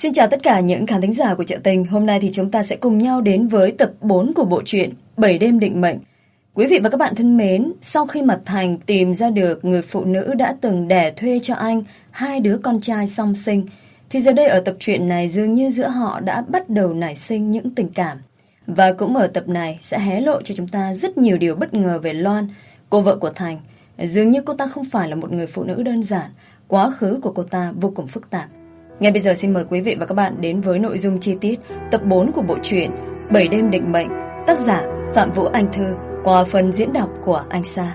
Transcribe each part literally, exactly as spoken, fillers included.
Xin chào tất cả những khán thính giả của Chợ Tình. Hôm nay thì chúng ta sẽ cùng nhau đến với tập bốn của bộ truyện Bảy Đêm Định Mệnh. Quý vị và các bạn thân mến, sau khi mà Thành tìm ra được người phụ nữ đã từng đẻ thuê cho anh hai đứa con trai song sinh, thì giờ đây ở tập truyện này dường như giữa họ đã bắt đầu nảy sinh những tình cảm. Và cũng ở tập này sẽ hé lộ cho chúng ta rất nhiều điều bất ngờ về Loan, cô vợ của Thành. Dường như cô ta không phải là một người phụ nữ đơn giản, quá khứ của cô ta vô cùng phức tạp. Ngay bây giờ xin mời quý vị và các bạn đến với nội dung chi tiết tập bốn của bộ truyện Bảy Đêm Định Mệnh, tác giả Phạm Vũ Anh Thư, qua phần diễn đọc của Anh Sa.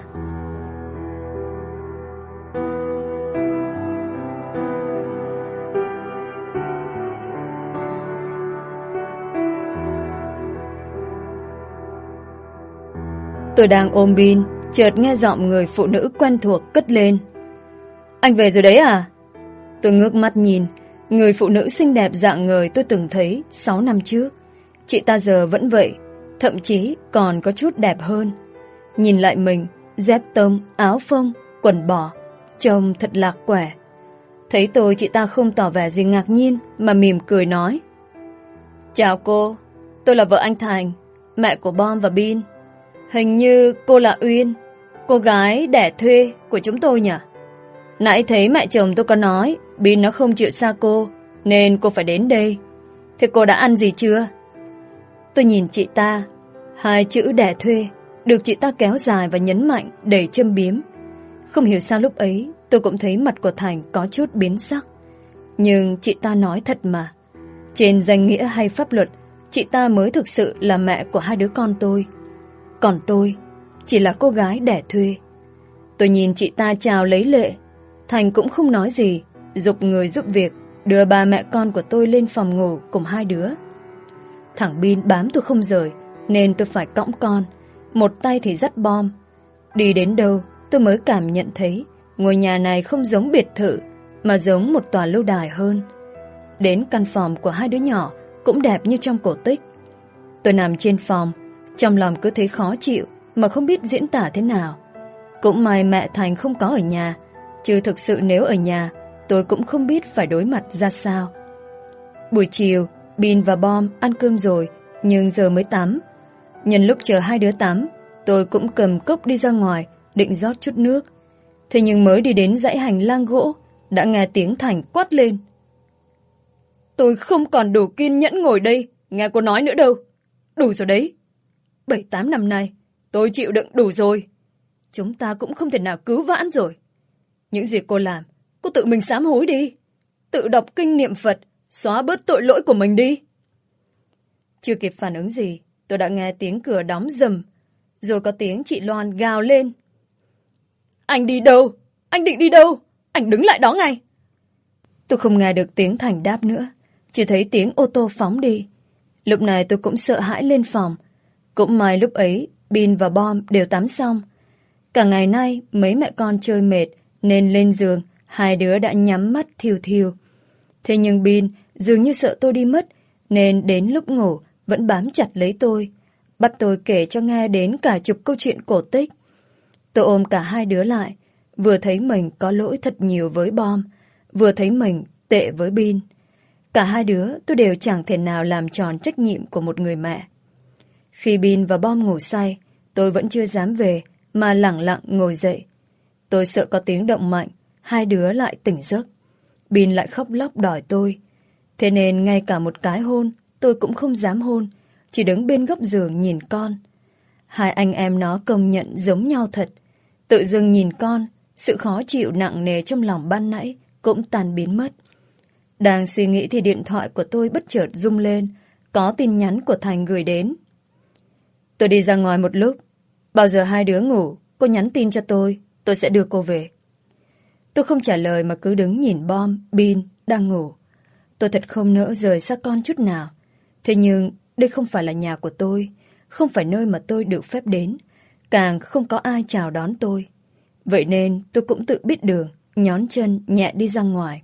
Tôi đang ôm Bin, chợt nghe giọng người phụ nữ quen thuộc cất lên. Anh về rồi đấy à? Tôi ngước mắt nhìn, người phụ nữ xinh đẹp rạng ngời tôi từng thấy sáu năm trước. Chị ta giờ vẫn vậy, thậm chí còn có chút đẹp hơn. Nhìn lại mình, dép tông, áo phông, quần bò, trông thật lạc quẻ. Thấy tôi, chị ta không tỏ vẻ gì ngạc nhiên mà mỉm cười nói. Chào cô, tôi là vợ anh Thành, mẹ của Bom và Bin. Hình như cô là Uyên, cô gái đẻ thuê của chúng tôi nhỉ? Nãy thấy mẹ chồng tôi có nói Bin nó không chịu xa cô nên cô phải đến đây. Thế cô đã ăn gì chưa? Tôi nhìn chị ta, hai chữ đẻ thuê được chị ta kéo dài và nhấn mạnh đầy châm biếm. Không hiểu sao lúc ấy tôi cũng thấy mặt của Thành có chút biến sắc. Nhưng chị ta nói thật mà, trên danh nghĩa hay pháp luật, chị ta mới thực sự là mẹ của hai đứa con tôi. Còn tôi chỉ là cô gái đẻ thuê. Tôi nhìn chị ta chào lấy lệ. Thành cũng không nói gì, giục người giúp việc, đưa ba mẹ con của tôi lên phòng ngủ cùng hai đứa. Thằng Bin bám tôi không rời, nên tôi phải cõng con, một tay thì dắt Bom. Đi đến đâu, tôi mới cảm nhận thấy ngôi nhà này không giống biệt thự, mà giống một tòa lâu đài hơn. Đến căn phòng của hai đứa nhỏ cũng đẹp như trong cổ tích. Tôi nằm trên phòng, trong lòng cứ thấy khó chịu mà không biết diễn tả thế nào. Cũng may mẹ Thành không có ở nhà, chứ thực sự nếu ở nhà, tôi cũng không biết phải đối mặt ra sao. Buổi chiều, Bin và Bom ăn cơm rồi, nhưng giờ mới tắm. Nhân lúc chờ hai đứa tắm, tôi cũng cầm cốc đi ra ngoài, định rót chút nước. Thế nhưng mới đi đến dãy hành lang gỗ, đã nghe tiếng Thành quát lên. Tôi không còn đủ kiên nhẫn ngồi đây, nghe cô nói nữa đâu. Đủ rồi đấy. Bảy tám năm nay, tôi chịu đựng đủ rồi. Chúng ta cũng không thể nào cứu vãn rồi. Những gì cô làm, cô tự mình sám hối đi. Tự đọc kinh niệm Phật, xóa bớt tội lỗi của mình đi. Chưa kịp phản ứng gì, tôi đã nghe tiếng cửa đóng rầm. Rồi có tiếng chị Loan gào lên. Anh đi đâu? Anh định đi đâu? Anh đứng lại đó ngay. Tôi không nghe được tiếng Thành đáp nữa, chỉ thấy tiếng ô tô phóng đi. Lúc này tôi cũng sợ hãi lên phòng. Cũng may lúc ấy, Bin và Bom đều tắm xong. Cả ngày nay, mấy mẹ con chơi mệt, nên lên giường, hai đứa đã nhắm mắt thiêu thiêu. Thế nhưng Bin dường như sợ tôi đi mất, nên đến lúc ngủ vẫn bám chặt lấy tôi, bắt tôi kể cho nghe đến cả chục câu chuyện cổ tích. Tôi ôm cả hai đứa lại, vừa thấy mình có lỗi thật nhiều với Bom, vừa thấy mình tệ với Bin. Cả hai đứa tôi đều chẳng thể nào làm tròn trách nhiệm của một người mẹ. Khi Bin và Bom ngủ say, tôi vẫn chưa dám về, mà lẳng lặng ngồi dậy. Tôi sợ có tiếng động mạnh, hai đứa lại tỉnh giấc. Bin lại khóc lóc đòi tôi. Thế nên ngay cả một cái hôn, tôi cũng không dám hôn, chỉ đứng bên góc giường nhìn con. Hai anh em nó công nhận giống nhau thật. Tự dưng nhìn con, sự khó chịu nặng nề trong lòng ban nãy cũng tan biến mất. Đang suy nghĩ thì điện thoại của tôi bất chợt rung lên, có tin nhắn của Thành gửi đến. Tôi đi ra ngoài một lúc. Bao giờ hai đứa ngủ, cô nhắn tin cho tôi, tôi sẽ đưa cô về. Tôi không trả lời mà cứ đứng nhìn Bom, Bin đang ngủ. Tôi thật không nỡ rời xa con chút nào. Thế nhưng đây không phải là nhà của tôi, không phải nơi mà tôi được phép đến, càng không có ai chào đón tôi. Vậy nên tôi cũng tự biết đường, nhón chân nhẹ đi ra ngoài.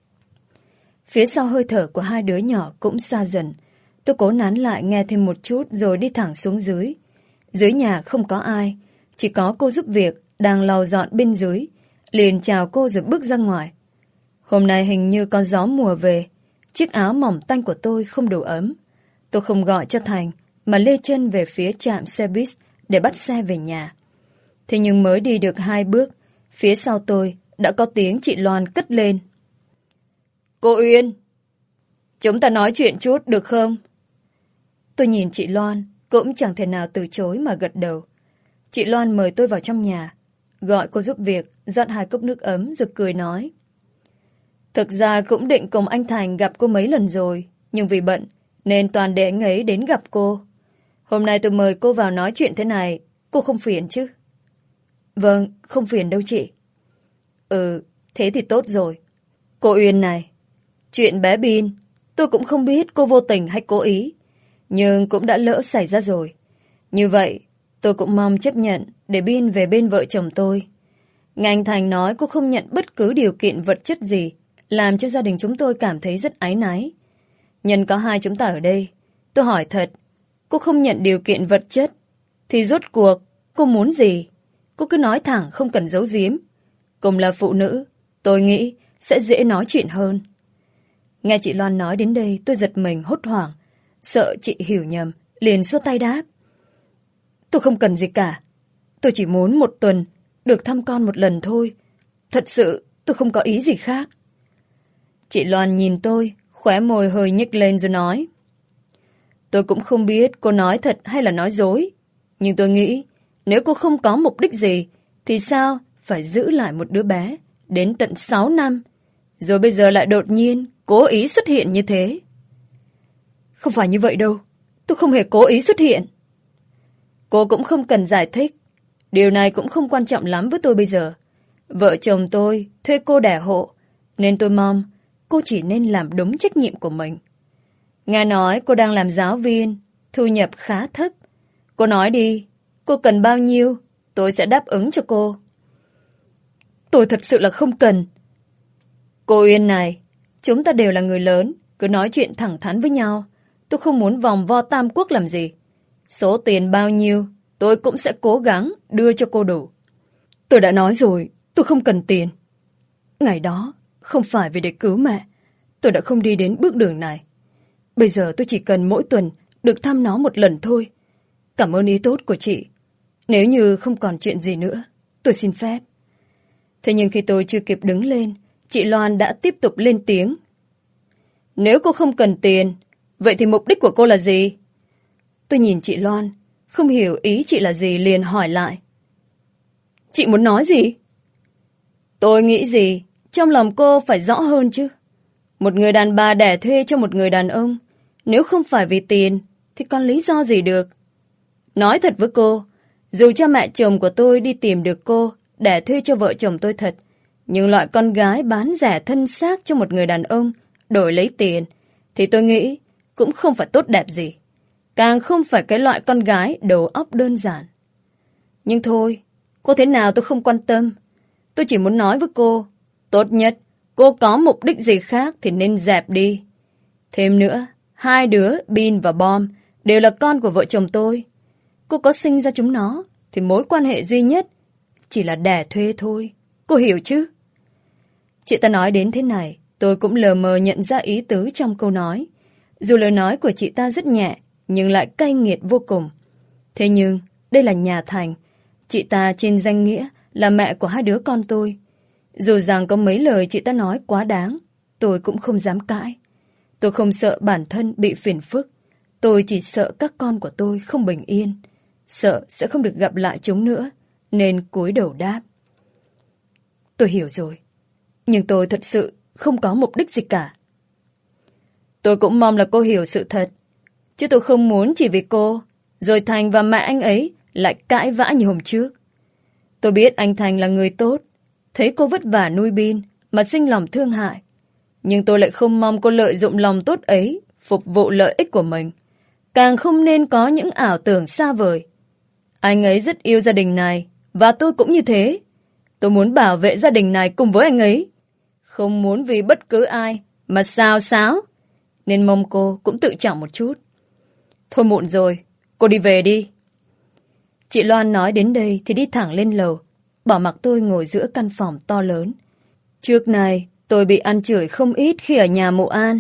Phía sau hơi thở của hai đứa nhỏ cũng xa dần. Tôi cố nán lại nghe thêm một chút rồi đi thẳng xuống dưới. Dưới nhà không có ai, chỉ có cô giúp việc đang lau dọn bên dưới. Liền chào cô rồi bước ra ngoài. Hôm nay hình như có gió mùa về. Chiếc áo mỏng tanh của tôi không đủ ấm. Tôi không gọi cho Thành, mà lê chân về phía trạm xe buýt để bắt xe về nhà. Thế nhưng mới đi được hai bước, phía sau tôi đã có tiếng chị Loan cất lên. Cô Uyên, chúng ta nói chuyện chút được không? Tôi nhìn chị Loan, cũng chẳng thể nào từ chối mà gật đầu. Chị Loan mời tôi vào trong nhà, gọi cô giúp việc, rót hai cốc nước ấm rồi cười nói. Thực ra cũng định cùng anh Thành gặp cô mấy lần rồi, nhưng vì bận nên toàn để anh ấy đến gặp cô. Hôm nay tôi mời cô vào nói chuyện thế này, cô không phiền chứ? Vâng, không phiền đâu chị. Ừ, thế thì tốt rồi. Cô Uyên này, chuyện bé Bin, tôi cũng không biết cô vô tình hay cố ý, nhưng cũng đã lỡ xảy ra rồi. Như vậy, tôi cũng mong chấp nhận để Bin về bên vợ chồng tôi. Nghe anh Thành nói cô không nhận bất cứ điều kiện vật chất gì, làm cho gia đình chúng tôi cảm thấy rất áy náy. Nhân có hai chúng ta ở đây, tôi hỏi thật, cô không nhận điều kiện vật chất, thì rốt cuộc cô muốn gì? Cô cứ nói thẳng, không cần giấu giếm. Cùng là phụ nữ, tôi nghĩ sẽ dễ nói chuyện hơn. Nghe chị Loan nói đến đây, tôi giật mình hốt hoảng, sợ chị hiểu nhầm, liền xua tay đáp. Tôi không cần gì cả. Tôi chỉ muốn một tuần được thăm con một lần thôi. Thật sự tôi không có ý gì khác. Chị Loan nhìn tôi, khóe môi hơi nhếch lên rồi nói. Tôi cũng không biết cô nói thật hay là nói dối. Nhưng tôi nghĩ nếu cô không có mục đích gì thì sao phải giữ lại một đứa bé đến tận sáu năm, rồi bây giờ lại đột nhiên cố ý xuất hiện như thế. Không phải như vậy đâu. Tôi không hề cố ý xuất hiện. Cô cũng không cần giải thích. Điều này cũng không quan trọng lắm với tôi bây giờ. Vợ chồng tôi thuê cô đẻ hộ, nên tôi mong cô chỉ nên làm đúng trách nhiệm của mình. Nghe nói cô đang làm giáo viên, thu nhập khá thấp. Cô nói đi, cô cần bao nhiêu, tôi sẽ đáp ứng cho cô. Tôi thật sự là không cần. Cô Uyên này, chúng ta đều là người lớn, cứ nói chuyện thẳng thắn với nhau. Tôi không muốn vòng vo tam quốc làm gì. Số tiền bao nhiêu, tôi cũng sẽ cố gắng đưa cho cô đủ. Tôi đã nói rồi, tôi không cần tiền. Ngày đó, không phải vì để cứu mẹ, tôi đã không đi đến bước đường này. Bây giờ tôi chỉ cần mỗi tuần được thăm nó một lần thôi. Cảm ơn ý tốt của chị. Nếu như không còn chuyện gì nữa, tôi xin phép. Thế nhưng khi tôi chưa kịp đứng lên, chị Loan đã tiếp tục lên tiếng. Nếu cô không cần tiền, vậy thì mục đích của cô là gì? Tôi nhìn chị Loan, không hiểu ý chị là gì liền hỏi lại. Chị muốn nói gì? Tôi nghĩ gì, trong lòng cô phải rõ hơn chứ. Một người đàn bà đẻ thuê cho một người đàn ông, nếu không phải vì tiền, thì còn lý do gì được? Nói thật với cô, dù cha mẹ chồng của tôi đi tìm được cô, đẻ thuê cho vợ chồng tôi thật, nhưng loại con gái bán rẻ thân xác cho một người đàn ông, đổi lấy tiền, thì tôi nghĩ cũng không phải tốt đẹp gì. Càng không phải cái loại con gái đầu óc đơn giản. Nhưng thôi, cô thế nào tôi không quan tâm. Tôi chỉ muốn nói với cô, tốt nhất, cô có mục đích gì khác thì nên dẹp đi. Thêm nữa, hai đứa, Bin và Bom, đều là con của vợ chồng tôi. Cô có sinh ra chúng nó, thì mối quan hệ duy nhất chỉ là đẻ thuê thôi. Cô hiểu chứ? Chị ta nói đến thế này, tôi cũng lờ mờ nhận ra ý tứ trong câu nói. Dù lời nói của chị ta rất nhẹ, nhưng lại cay nghiệt vô cùng. Thế nhưng, đây là nhà Thành. Chị ta trên danh nghĩa là mẹ của hai đứa con tôi. Dù rằng có mấy lời chị ta nói quá đáng, tôi cũng không dám cãi. Tôi không sợ bản thân bị phiền phức. Tôi chỉ sợ các con của tôi không bình yên. Sợ sẽ không được gặp lại chúng nữa, nên cúi đầu đáp. Tôi hiểu rồi. Nhưng tôi thật sự không có mục đích gì cả. Tôi cũng mong là cô hiểu sự thật. Chứ tôi không muốn chỉ vì cô, rồi Thành và mẹ anh ấy lại cãi vã như hôm trước. Tôi biết anh Thành là người tốt, thấy cô vất vả nuôi Bin mà sinh lòng thương hại. Nhưng tôi lại không mong cô lợi dụng lòng tốt ấy phục vụ lợi ích của mình. Càng không nên có những ảo tưởng xa vời. Anh ấy rất yêu gia đình này, và tôi cũng như thế. Tôi muốn bảo vệ gia đình này cùng với anh ấy. Không muốn vì bất cứ ai mà xào xáo. Nên mong cô cũng tự trọng một chút. Thôi muộn rồi, cô đi về đi. Chị Loan nói đến đây thì đi thẳng lên lầu, bỏ mặc tôi ngồi giữa căn phòng to lớn. Trước này tôi bị ăn chửi không ít khi ở nhà mụ An,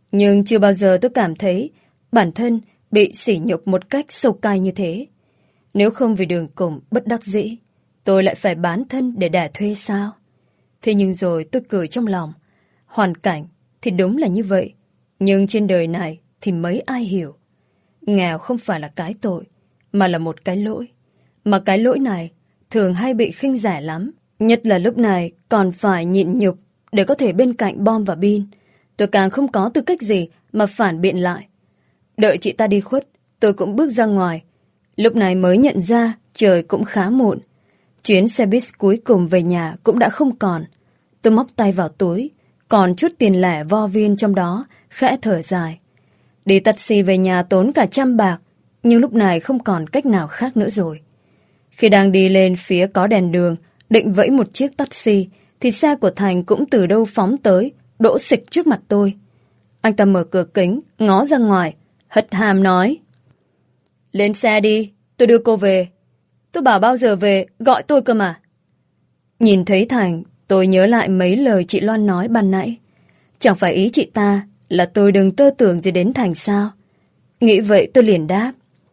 Nhưng chưa bao giờ tôi cảm thấy bản thân bị sỉ nhục một cách sâu cay như thế. Nếu không vì đường cùng bất đắc dĩ, tôi lại phải bán thân để đẻ thuê sao? Thế nhưng rồi tôi cười trong lòng. Hoàn cảnh thì đúng là như vậy, nhưng trên đời này thì mấy ai hiểu. Nghèo không phải là cái tội, mà là một cái lỗi. Mà cái lỗi này thường hay bị khinh rẻ lắm. Nhất là lúc này còn phải nhịn nhục để có thể bên cạnh Bom và Bin. Tôi càng không có tư cách gì mà phản biện lại. Đợi chị ta đi khuất, tôi cũng bước ra ngoài. Lúc này mới nhận ra trời cũng khá muộn. Chuyến xe buýt cuối cùng về nhà cũng đã không còn. Tôi móc tay vào túi, còn chút tiền lẻ vo viên trong đó, khẽ thở dài. Đi taxi về nhà tốn cả trăm bạc, nhưng lúc này không còn cách nào khác nữa rồi. Khi đang đi lên phía có đèn đường, định vẫy một chiếc taxi, thì xe của Thành cũng từ đâu phóng tới, đỗ xịch trước mặt tôi. Anh ta mở cửa kính, ngó ra ngoài, hất hàm nói: Lên xe đi, tôi đưa cô về. Tôi bảo bao giờ về, gọi tôi cơ mà. Nhìn thấy Thành, tôi nhớ lại mấy lời chị Loan nói ban nãy. Chẳng phải ý chị ta là tôi đừng tơ tưởng gì đến Thành sao? Nghĩ vậy tôi liền đáp: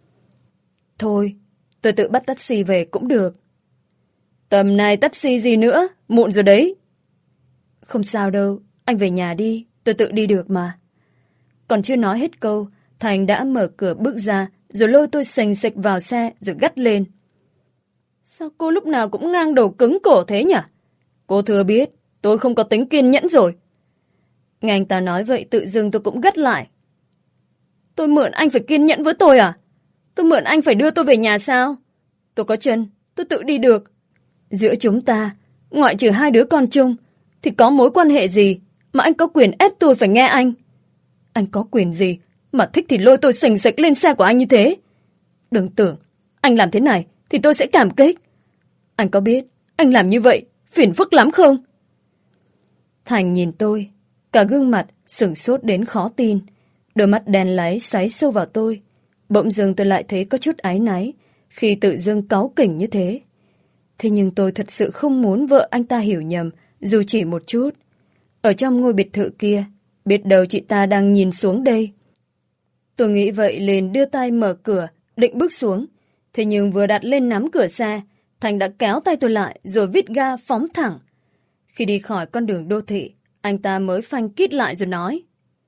Thôi, tôi tự bắt taxi về cũng được. Tầm này taxi gì nữa, muộn rồi đấy. Không sao đâu, anh về nhà đi, tôi tự đi được mà. Còn chưa nói hết câu, Thành đã mở cửa bước ra, rồi lôi tôi xềnh xịch vào xe, rồi gắt lên: Sao cô lúc nào cũng ngang đầu cứng cổ thế nhỉ? Cô thừa biết, tôi không có tính kiên nhẫn rồi. Nghe anh ta nói vậy tự dưng tôi cũng gắt lại: Tôi mượn anh phải kiên nhẫn với tôi à? Tôi mượn anh phải đưa tôi về nhà sao? Tôi có chân, tôi tự đi được. Giữa chúng ta, ngoại trừ hai đứa con chung, thì có mối quan hệ gì mà anh có quyền ép tôi phải nghe anh? Anh có quyền gì mà thích thì lôi tôi xềnh xịch lên xe của anh như thế? Đừng tưởng anh làm thế này thì tôi sẽ cảm kích. Anh có biết anh làm như vậy phiền phức lắm không? Thành nhìn tôi, cả gương mặt sửng sốt đến khó tin. Đôi mắt đen láy xoáy sâu vào tôi. Bỗng dưng tôi lại thấy có chút áy náy khi tự dưng cáu kỉnh như thế. Thế nhưng tôi thật sự không muốn vợ anh ta hiểu nhầm, dù chỉ một chút. Ở trong ngôi biệt thự kia, biết đâu chị ta đang nhìn xuống đây. Tôi nghĩ vậy liền đưa tay mở cửa, định bước xuống. Thế nhưng vừa đặt lên nắm cửa xe, Thành đã kéo tay tôi lại rồi vít ga phóng thẳng. Khi đi khỏi con đường đô thị, anh ta mới phanh kít lại rồi nói: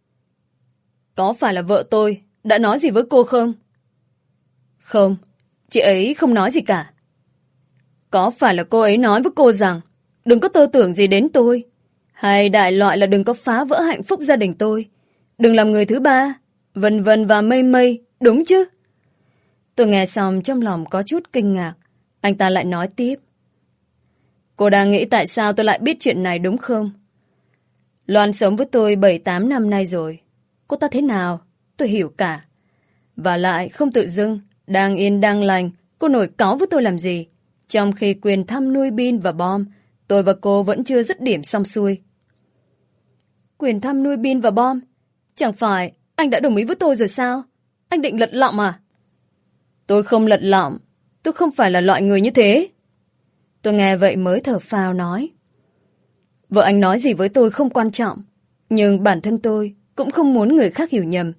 Có phải là vợ tôi đã nói gì với cô không? Không, chị ấy không nói gì cả. Có phải là cô ấy nói với cô rằng đừng có tơ tưởng gì đến tôi, hay đại loại là đừng có phá vỡ hạnh phúc gia đình tôi, đừng làm người thứ ba, vân vân và mây mây, đúng chứ? Tôi nghe xong trong lòng có chút kinh ngạc. Anh ta lại nói tiếp: Cô đang nghĩ tại sao tôi lại biết chuyện này đúng không? Loan sống với tôi bảy tám năm nay rồi. Cô ta thế nào? Tôi hiểu cả. Và lại không tự dưng, đang yên đang lành, cô nổi cáu với tôi làm gì? Trong khi quyền thăm nuôi Bin và Bom, tôi và cô vẫn chưa dứt điểm xong xuôi. Quyền thăm nuôi Bin và Bom? Chẳng phải anh đã đồng ý với tôi rồi sao? Anh định lật lọng à? Tôi không lật lọng. Tôi không phải là loại người như thế. Tôi nghe vậy mới thở phào nói: Vợ anh nói gì với tôi không quan trọng, nhưng bản thân tôi cũng không muốn người khác hiểu nhầm.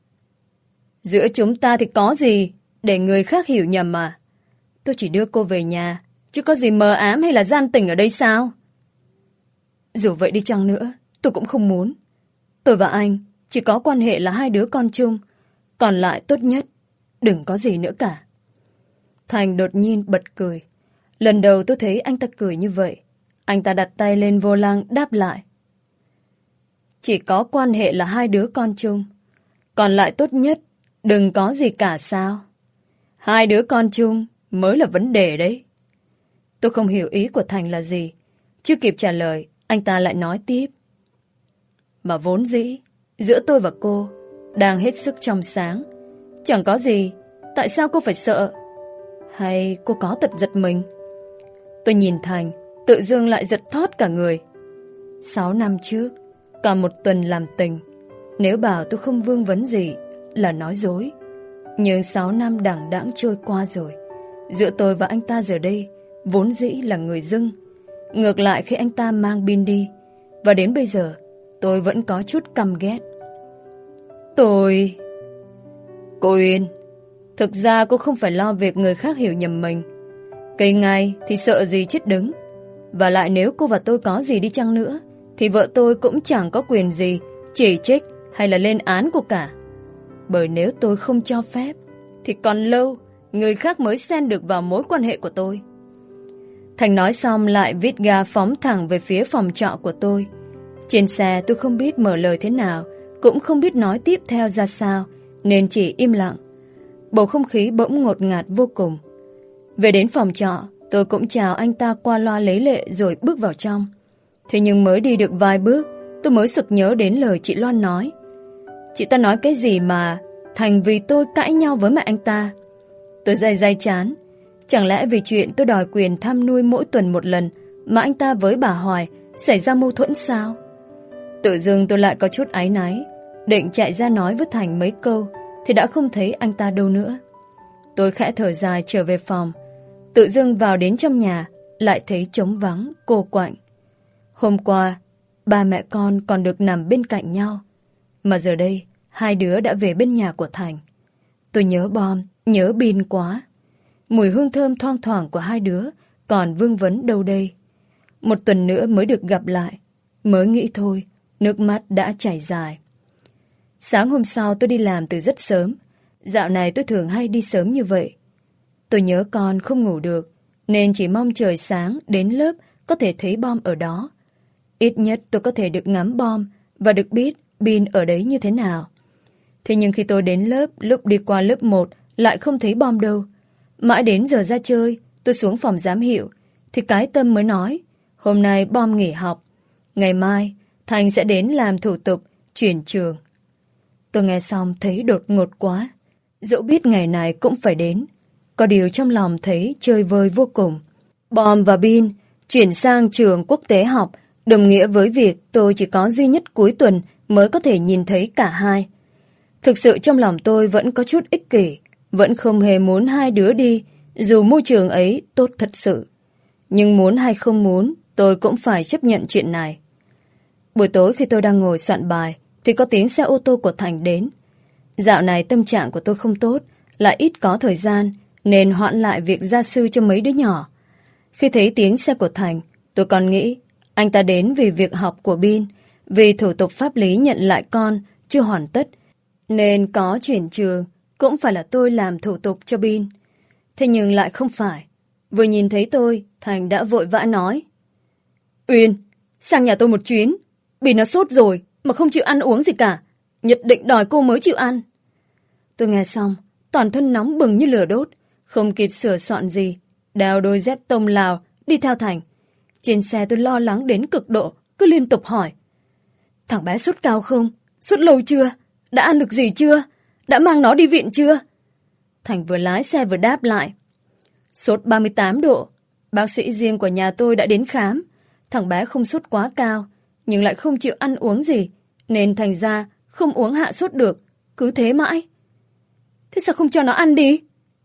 Giữa chúng ta thì có gì để người khác hiểu nhầm mà. Tôi chỉ đưa cô về nhà, chứ có gì mờ ám hay là gian tình ở đây sao? Dù vậy đi chăng nữa, tôi cũng không muốn. Tôi và anh chỉ có quan hệ là hai đứa con chung, còn lại tốt nhất đừng có gì nữa cả. Thành đột nhiên bật cười. Lần đầu tôi thấy anh ta cười như vậy. Anh ta đặt tay lên vô lăng đáp lại: Chỉ có quan hệ là hai đứa con chung, còn lại tốt nhất đừng có gì cả sao? Hai đứa con chung mới là vấn đề đấy. Tôi không hiểu ý của Thành là gì. Chưa kịp trả lời, anh ta lại nói tiếp: Mà vốn dĩ giữa tôi và cô đang hết sức trong sáng, chẳng có gì. Tại sao cô phải sợ? Hay cô có tật giật mình? Tôi nhìn Thành, tự dưng lại giật thót cả người. Sáu năm trước, cả một tuần làm tình, nếu bảo tôi không vương vấn gì là nói dối. Nhưng sáu năm đằng đẵng trôi qua rồi, giữa tôi và anh ta giờ đây vốn dĩ là người dưng. Ngược lại khi anh ta mang Bin đi, và đến bây giờ tôi vẫn có chút căm ghét. Tôi... Cô Uyên, thực ra cô không phải lo việc người khác hiểu nhầm mình. Cây ngay thì sợ gì chết đứng. Và lại nếu cô và tôi có gì đi chăng nữa thì vợ tôi cũng chẳng có quyền gì chỉ trích hay là lên án cô cả. Bởi nếu tôi không cho phép thì còn lâu người khác mới xen được vào mối quan hệ của tôi. Thành nói xong lại vít ga phóng thẳng về phía phòng trọ của tôi. Trên xe tôi không biết mở lời thế nào, cũng không biết nói tiếp theo ra sao, nên chỉ im lặng. Bầu không khí bỗng ngột ngạt vô cùng. Về đến phòng trọ, tôi cũng chào anh ta qua loa lấy lệ rồi bước vào trong. Thế nhưng mới đi được vài bước, tôi mới sực nhớ đến lời chị Loan nói. Chị ta nói cái gì mà Thành vì tôi cãi nhau với mẹ anh ta. Tôi day day chán. Chẳng lẽ vì chuyện tôi đòi quyền thăm nuôi mỗi tuần một lần mà anh ta với bà Hoài xảy ra mâu thuẫn sao? Tự dưng tôi lại có chút áy náy, định chạy ra nói với Thành mấy câu thì đã không thấy anh ta đâu nữa. Tôi khẽ thở dài trở về phòng. Tự dưng vào đến trong nhà lại thấy trống vắng, cô quạnh. Hôm qua ba mẹ con còn được nằm bên cạnh nhau, mà giờ đây hai đứa đã về bên nhà của Thành. Tôi nhớ Bom, nhớ Bin quá. Mùi hương thơm thoang thoảng của hai đứa còn vương vấn đâu đây. Một tuần nữa mới được gặp lại. Mới nghĩ thôi, nước mắt đã chảy dài. Sáng hôm sau tôi đi làm từ rất sớm. Dạo này tôi thường hay đi sớm như vậy. Tôi nhớ con không ngủ được, nên chỉ mong trời sáng đến lớp có thể thấy Bom ở đó. Ít nhất tôi có thể được ngắm Bom và được biết Bin ở đấy như thế nào. Thế nhưng khi tôi đến lớp, lúc đi qua lớp một lại không thấy Bom đâu. Mãi đến giờ ra chơi, tôi xuống phòng giám hiệu thì cái Tâm mới nói hôm nay Bom nghỉ học. Ngày mai Thành sẽ đến làm thủ tục chuyển trường. Tôi nghe xong thấy đột ngột quá. Dẫu biết ngày này cũng phải đến, có điều trong lòng thấy chơi vơi vô cùng. Bom và Bin chuyển sang trường quốc tế học đồng nghĩa với việc tôi chỉ có duy nhất cuối tuần mới có thể nhìn thấy cả hai. Thực sự trong lòng tôi vẫn có chút ích kỷ, vẫn không hề muốn hai đứa đi, dù môi trường ấy tốt thật sự. Nhưng muốn hay không muốn, tôi cũng phải chấp nhận chuyện này. Buổi tối khi tôi đang ngồi soạn bài, thì có tiếng xe ô tô của Thành đến. Dạo này tâm trạng của tôi không tốt, lại ít có thời gian, nên hoãn lại việc gia sư cho mấy đứa nhỏ. Khi thấy tiếng xe của Thành, tôi còn nghĩ anh ta đến vì việc học của Bin, vì thủ tục pháp lý nhận lại con chưa hoàn tất, nên có chuyển trường cũng phải là tôi làm thủ tục cho Bin. Thế nhưng lại không phải. Vừa nhìn thấy tôi, Thành đã vội vã nói: Uyên, sang nhà tôi một chuyến. Bin nó sốt rồi mà không chịu ăn uống gì cả, nhất định đòi cô mới chịu ăn. Tôi nghe xong, toàn thân nóng bừng như lửa đốt, không kịp sửa soạn gì, đeo đôi dép tông Lào đi theo Thành. Trên xe tôi lo lắng đến cực độ, cứ liên tục hỏi: Thằng bé sốt cao không? Sốt lâu chưa? Đã ăn được gì chưa? Đã mang nó đi viện chưa? Thành vừa lái xe vừa đáp lại: Sốt ba mươi tám độ. Bác sĩ riêng của nhà tôi đã đến khám. Thằng bé không sốt quá cao, nhưng lại không chịu ăn uống gì, nên thành ra không uống hạ sốt được, cứ thế mãi. Thế sao không cho nó ăn đi?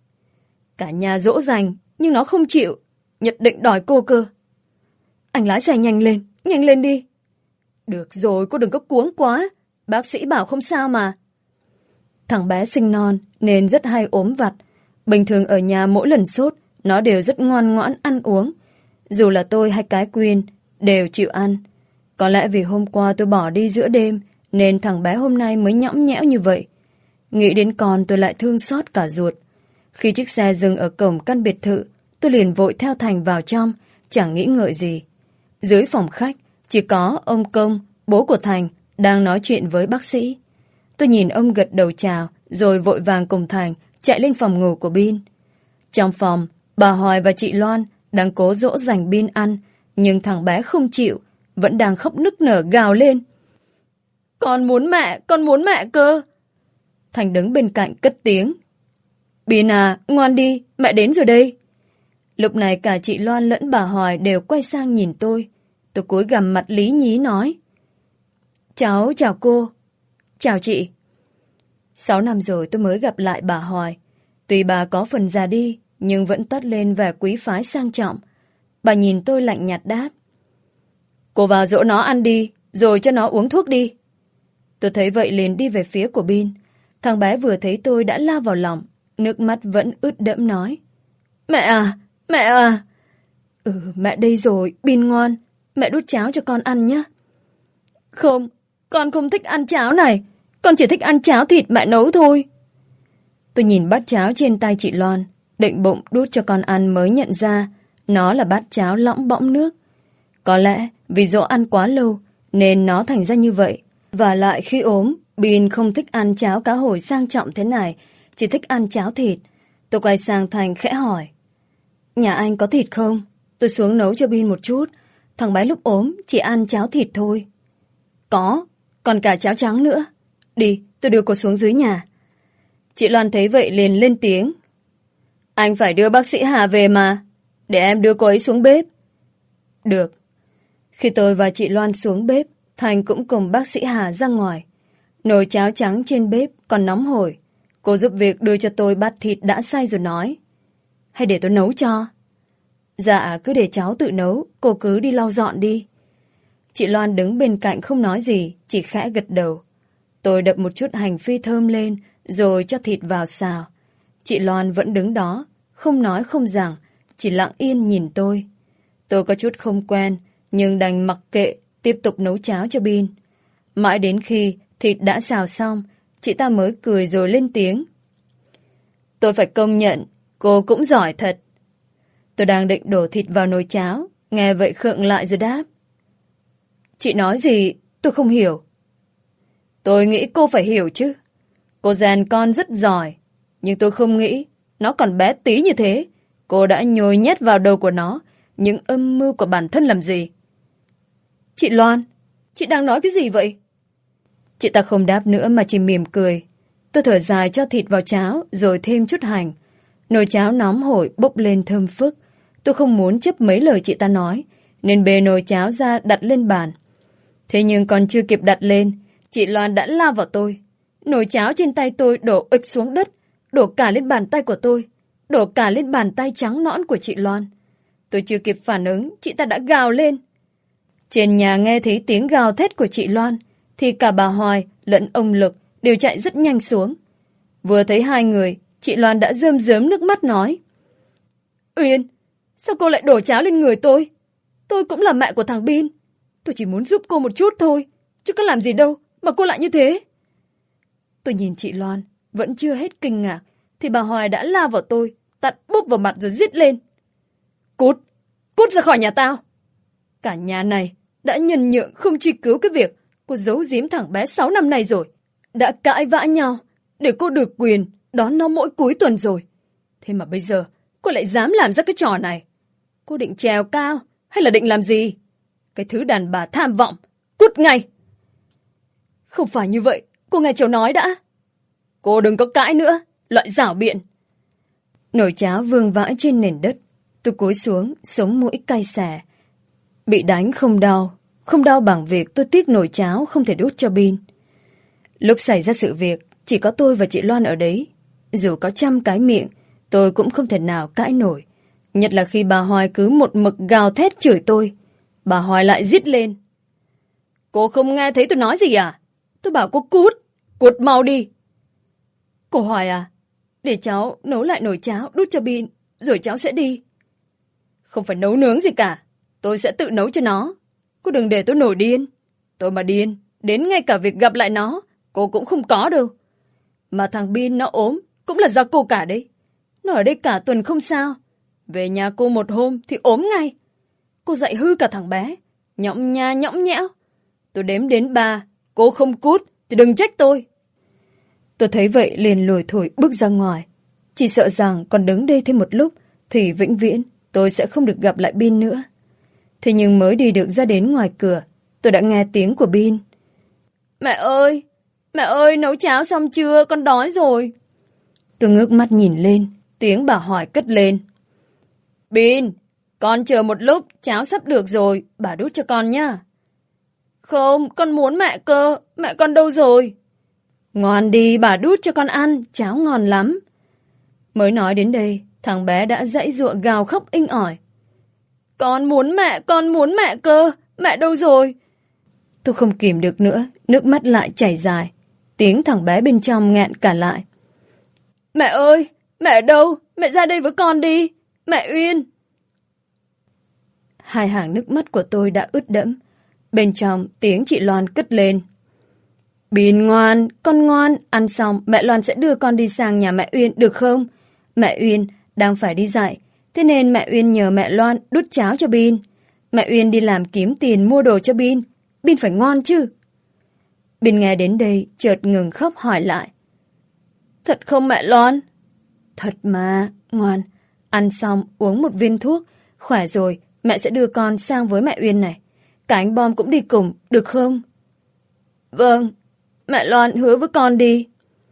Cả nhà dỗ dành, nhưng nó không chịu, nhất định đòi cô cơ. Anh lái xe nhanh lên, nhanh lên đi. Được rồi, cô đừng có cuống quá, bác sĩ bảo không sao mà. Thằng bé sinh non nên rất hay ốm vặt. Bình thường ở nhà mỗi lần sốt, nó đều rất ngoan ngoãn ăn uống. Dù là tôi hay cái Quyên đều chịu ăn. Có lẽ vì hôm qua tôi bỏ đi giữa đêm, nên thằng bé hôm nay mới nhõng nhẽo như vậy. Nghĩ đến con tôi lại thương xót cả ruột. Khi chiếc xe dừng ở cổng căn biệt thự, tôi liền vội theo Thành vào trong, chẳng nghĩ ngợi gì. Dưới phòng khách, chỉ có ông Công, bố của Thành, đang nói chuyện với bác sĩ. Tôi nhìn ông gật đầu chào, rồi vội vàng cùng Thành chạy lên phòng ngủ của Bin. Trong phòng, bà Hoài và chị Loan đang cố dỗ dành Bin ăn, nhưng thằng bé không chịu, vẫn đang khóc nức nở gào lên: Con muốn mẹ, con muốn mẹ cơ. Thành đứng bên cạnh cất tiếng: Bin à, ngoan đi, mẹ đến rồi đây. Lúc này cả chị Loan lẫn bà Hoài đều quay sang nhìn tôi. Tôi cúi gằm mặt lý nhí nói: Cháu chào cô. Chào chị. Sáu năm rồi tôi mới gặp lại bà Hoài. Tuy bà có phần già đi, nhưng vẫn toát lên vẻ quý phái sang trọng. Bà nhìn tôi lạnh nhạt đáp: Cô vào dỗ nó ăn đi, rồi cho nó uống thuốc đi. Tôi thấy vậy liền đi về phía của Bin. Thằng bé vừa thấy tôi đã lao vào lòng, nước mắt vẫn ướt đẫm nói. Mẹ à, mẹ à. Ừ, mẹ đây rồi, Bin ngoan. Mẹ đút cháo cho con ăn nhé. Không, con không thích ăn cháo này. Con chỉ thích ăn cháo thịt mẹ nấu thôi. Tôi nhìn bát cháo trên tay chị Loan, định bụng đút cho con ăn mới nhận ra nó là bát cháo lõng bõng nước. Có lẽ vì dỗ ăn quá lâu nên nó thành ra như vậy. Và lại khi ốm, Bin không thích ăn cháo cá hồi sang trọng thế này, chỉ thích ăn cháo thịt. Tôi quay sang Thành khẽ hỏi. Nhà anh có thịt không? Tôi xuống nấu cho Bin một chút. Thằng bé lúc ốm chỉ ăn cháo thịt thôi. Có, còn cả cháo trắng nữa. Đi, tôi đưa cô xuống dưới nhà. Chị Loan thấy vậy liền lên tiếng. Anh phải đưa bác sĩ Hà về mà. Để em đưa cô ấy xuống bếp. Được. Khi tôi và chị Loan xuống bếp, Thành cũng cùng bác sĩ Hà ra ngoài. Nồi cháo trắng trên bếp còn nóng hổi. Cô giúp việc đưa cho tôi bát thịt đã xay rồi nói. Hay để tôi nấu cho? Dạ, cứ để cháu tự nấu, cô cứ đi lau dọn đi. Chị Loan đứng bên cạnh không nói gì, chỉ khẽ gật đầu. Tôi đập một chút hành phi thơm lên, rồi cho thịt vào xào. Chị Loan vẫn đứng đó, không nói không rằng, chỉ lặng yên nhìn tôi. Tôi có chút không quen, nhưng đành mặc kệ, tiếp tục nấu cháo cho Bin. Mãi đến khi thịt đã xào xong, chị ta mới cười rồi lên tiếng. Tôi phải công nhận, cô cũng giỏi thật. Tôi đang định đổ thịt vào nồi cháo, nghe vậy khựng lại rồi đáp. Chị nói gì, tôi không hiểu. Tôi nghĩ cô phải hiểu chứ. Cô rèn con rất giỏi, nhưng tôi không nghĩ nó còn bé tí như thế. Cô đã nhồi nhét vào đầu của nó những âm mưu của bản thân làm gì. Chị Loan, chị đang nói cái gì vậy? Chị ta không đáp nữa mà chỉ mỉm cười. Tôi thở dài cho thịt vào cháo rồi thêm chút hành. Nồi cháo nóng hổi bốc lên thơm phức. Tôi không muốn chấp mấy lời chị ta nói, nên bê nồi cháo ra đặt lên bàn. Thế nhưng còn chưa kịp đặt lên, chị Loan đã lao vào tôi. Nồi cháo trên tay tôi đổ ịch xuống đất, đổ cả lên bàn tay của tôi, đổ cả lên bàn tay trắng nõn của chị Loan. Tôi chưa kịp phản ứng, chị ta đã gào lên. Trên nhà nghe thấy tiếng gào thét của chị Loan, thì cả bà Hoài lẫn ông Lực đều chạy rất nhanh xuống. Vừa thấy hai người, chị Loan đã rơm rớm nước mắt nói. Uyên, sao cô lại đổ cháo lên người tôi? Tôi cũng là mẹ của thằng Bin. Tôi chỉ muốn giúp cô một chút thôi, chứ có làm gì đâu mà cô lại như thế. Tôi nhìn chị Loan, vẫn chưa hết kinh ngạc, thì bà Hoài đã lao vào tôi, tạt búp vào mặt rồi rít lên. Cút, cút ra khỏi nhà tao. Cả nhà này đã nhân nhượng không truy cứu cái việc cô giấu giếm thằng bé sáu năm nay rồi. Đã cãi vã nhau để cô được quyền đón nó mỗi cuối tuần rồi. Thế mà bây giờ cô lại dám làm ra cái trò này. Cô định trèo cao hay là định làm gì? Cái thứ đàn bà tham vọng, cút ngay. Không phải như vậy, cô nghe cháu nói đã. Cô đừng có cãi nữa, loại giảo biện. Nồi cháo vương vãi trên nền đất. Tôi cúi xuống, sống mũi cay xè. Bị đánh không đau, không đau bằng việc tôi tiếc nồi cháo không thể đút cho Bin. Lúc xảy ra sự việc, chỉ có tôi và chị Loan ở đấy. Dù có trăm cái miệng, tôi cũng không thể nào cãi nổi. Nhất là khi bà Hoài cứ một mực gào thét chửi tôi. Bà Hoài lại rít lên. Cô không nghe thấy tôi nói gì à? Tôi bảo cô cút, cút mau đi. Cô Hoài à, để cháu nấu lại nồi cháo đút cho Bin, rồi cháu sẽ đi. Không phải nấu nướng gì cả, tôi sẽ tự nấu cho nó. Cô đừng để tôi nổi điên. Tôi mà điên, đến ngay cả việc gặp lại nó, cô cũng không có đâu. Mà thằng Bin nó ốm, cũng là do cô cả đấy. Nó ở đây cả tuần không sao. Về nhà cô một hôm thì ốm ngay. Cô dạy hư cả thằng bé, nhõng nha nhõng nhẽo. Tôi đếm đến ba, cô không cút thì đừng trách tôi. Tôi thấy vậy liền lủi thủi bước ra ngoài. Chỉ sợ rằng còn đứng đây thêm một lúc thì vĩnh viễn tôi sẽ không được gặp lại Bin nữa. Thế nhưng mới đi được ra đến ngoài cửa, tôi đã nghe tiếng của Bin. Mẹ ơi, mẹ ơi, nấu cháo xong chưa? Con đói rồi. Tôi ngước mắt nhìn lên, tiếng bà Hoài cất lên. Bin, con chờ một lúc, cháo sắp được rồi, bà đút cho con nhá. Không, con muốn mẹ cơ, mẹ con đâu rồi? Ngoan đi, bà đút cho con ăn, cháo ngon lắm. Mới nói đến đây, thằng bé đã giãy giụa gào khóc inh ỏi. Con muốn mẹ, con muốn mẹ cơ, mẹ đâu rồi? Tôi không kìm được nữa, nước mắt lại chảy dài. Tiếng thằng bé bên trong nghẹn cả lại. Mẹ ơi, mẹ ở đâu? Mẹ ra đây với con đi. Mẹ Uyên. Hai hàng nước mắt của tôi đã ướt đẫm. Bên trong tiếng chị Loan cất lên. Bin ngoan, con ngoan, ăn xong mẹ Loan sẽ đưa con đi sang nhà mẹ Uyên được không? Mẹ Uyên đang phải đi dạy, thế nên mẹ Uyên nhờ mẹ Loan đút cháo cho Bin. Mẹ Uyên đi làm kiếm tiền mua đồ cho Bin. Bin phải ngoan chứ. Bin nghe đến đây chợt ngừng khóc hỏi lại. Thật không mẹ Loan? Thật mà, ngoan. Ăn xong uống một viên thuốc, khỏe rồi mẹ sẽ đưa con sang với mẹ Uyên này. Cả anh Bom cũng đi cùng, được không? Vâng, mẹ Loan hứa với con đi.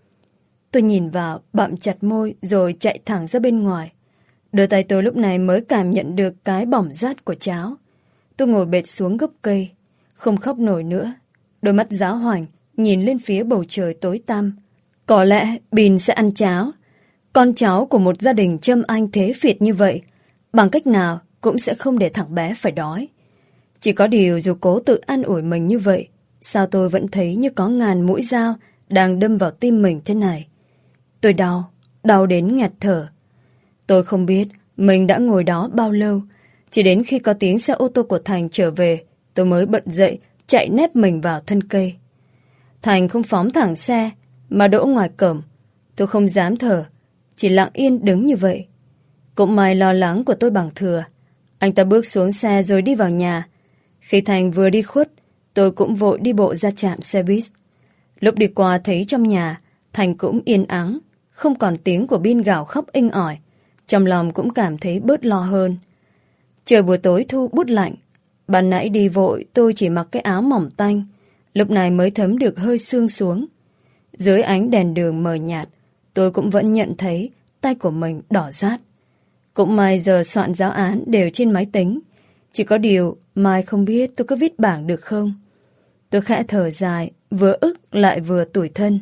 Tôi nhìn vào, bặm chặt môi rồi chạy thẳng ra bên ngoài. Đôi tay tôi lúc này mới cảm nhận được cái bỏng rát của cháo. Tôi ngồi bệt xuống gốc cây, không khóc nổi nữa. Đôi mắt giáo hoành nhìn lên phía bầu trời tối tăm. Có lẽ Bin sẽ ăn cháo. Con cháu của một gia đình châm anh thế phiệt như vậy, bằng cách nào cũng sẽ không để thằng bé phải đói. Chỉ có điều dù cố tự an ủi mình như vậy, sao tôi vẫn thấy như có ngàn mũi dao đang đâm vào tim mình thế này. Tôi đau, đau đến nghẹt thở. Tôi không biết mình đã ngồi đó bao lâu. Chỉ đến khi có tiếng xe ô tô của Thành trở về, tôi mới bật dậy, chạy nép mình vào thân cây. Thành không phóng thẳng xe, mà đỗ ngoài cổng. Tôi không dám thở, chỉ lặng yên đứng như vậy. Cũng may lo lắng của tôi bằng thừa. Anh ta bước xuống xe rồi đi vào nhà. Khi Thành vừa đi khuất, tôi cũng vội đi bộ ra trạm xe buýt. Lúc đi qua thấy trong nhà, Thành cũng yên ắng, không còn tiếng của Bin gào khóc inh ỏi. Trong lòng cũng cảm thấy bớt lo hơn. Trời buổi tối thu bút lạnh. Ban nãy đi vội tôi chỉ mặc cái áo mỏng tanh, lúc này mới thấm được hơi sương xuống. Dưới ánh đèn đường mờ nhạt, tôi cũng vẫn nhận thấy tay của mình đỏ rát. Cũng may giờ soạn giáo án đều trên máy tính. Chỉ có điều mai không biết tôi có viết bảng được không. Tôi khẽ thở dài, vừa ức lại vừa tủi thân.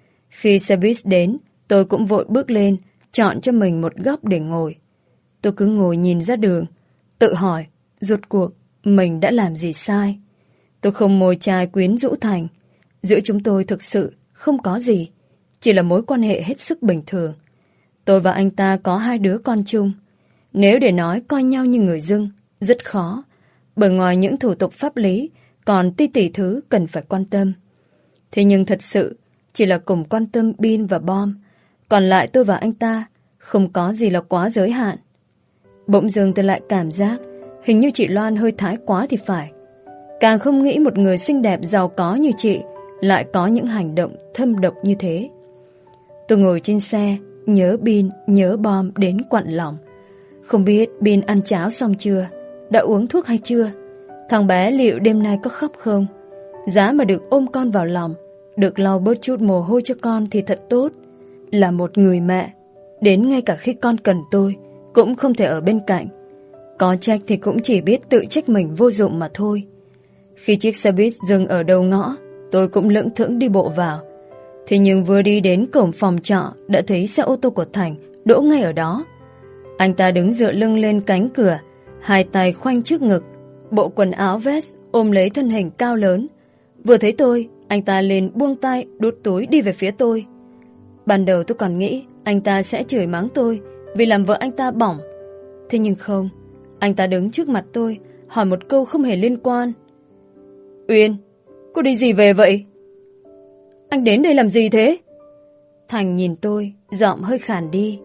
Khi xe buýt đến, tôi cũng vội bước lên, chọn cho mình một góc để ngồi. Tôi cứ ngồi nhìn ra đường, tự hỏi, rốt cuộc mình đã làm gì sai. Tôi không mồi chài quyến rũ Thành. Giữa chúng tôi thực sự không có gì, chỉ là mối quan hệ hết sức bình thường. Tôi và anh ta có hai đứa con chung. Nếu để nói coi nhau như người dưng, rất khó. Bởi ngoài những thủ tục pháp lý, còn ti tỷ thứ cần phải quan tâm. Thế nhưng thật sự, chỉ là cùng quan tâm Bin và Bom. Còn lại tôi và anh ta, không có gì là quá giới hạn. Bỗng dưng tôi lại cảm giác, hình như chị Loan hơi thái quá thì phải. Càng không nghĩ một người xinh đẹp giàu có như chị lại có những hành động thâm độc như thế. Tôi ngồi trên xe, nhớ Bin, nhớ Bom đến quặn lòng. Không biết Bin ăn cháo xong chưa, đã uống thuốc hay chưa, thằng bé liệu đêm nay có khóc không. Giá mà được ôm con vào lòng, được lau bớt chút mồ hôi cho con thì thật tốt. Là một người mẹ, đến ngay cả khi con cần tôi cũng không thể ở bên cạnh. Có trách thì cũng chỉ biết tự trách mình vô dụng mà thôi. Khi chiếc xe buýt dừng ở đầu ngõ, tôi cũng lững thững đi bộ vào. Thế nhưng vừa đi đến cổng phòng trọ đã thấy xe ô tô của Thành đỗ ngay ở đó. Anh ta đứng dựa lưng lên cánh cửa, hai tay khoanh trước ngực, bộ quần áo vest ôm lấy thân hình cao lớn. Vừa thấy tôi, anh ta liền buông tay đút túi đi về phía tôi. Ban đầu tôi còn nghĩ anh ta sẽ chửi mắng tôi vì làm vợ anh ta bỏng. Thế nhưng không, anh ta đứng trước mặt tôi hỏi một câu không hề liên quan. Uyên, cô đi gì về vậy? Anh đến đây làm gì thế? Thành nhìn tôi, giọng hơi khàn đi.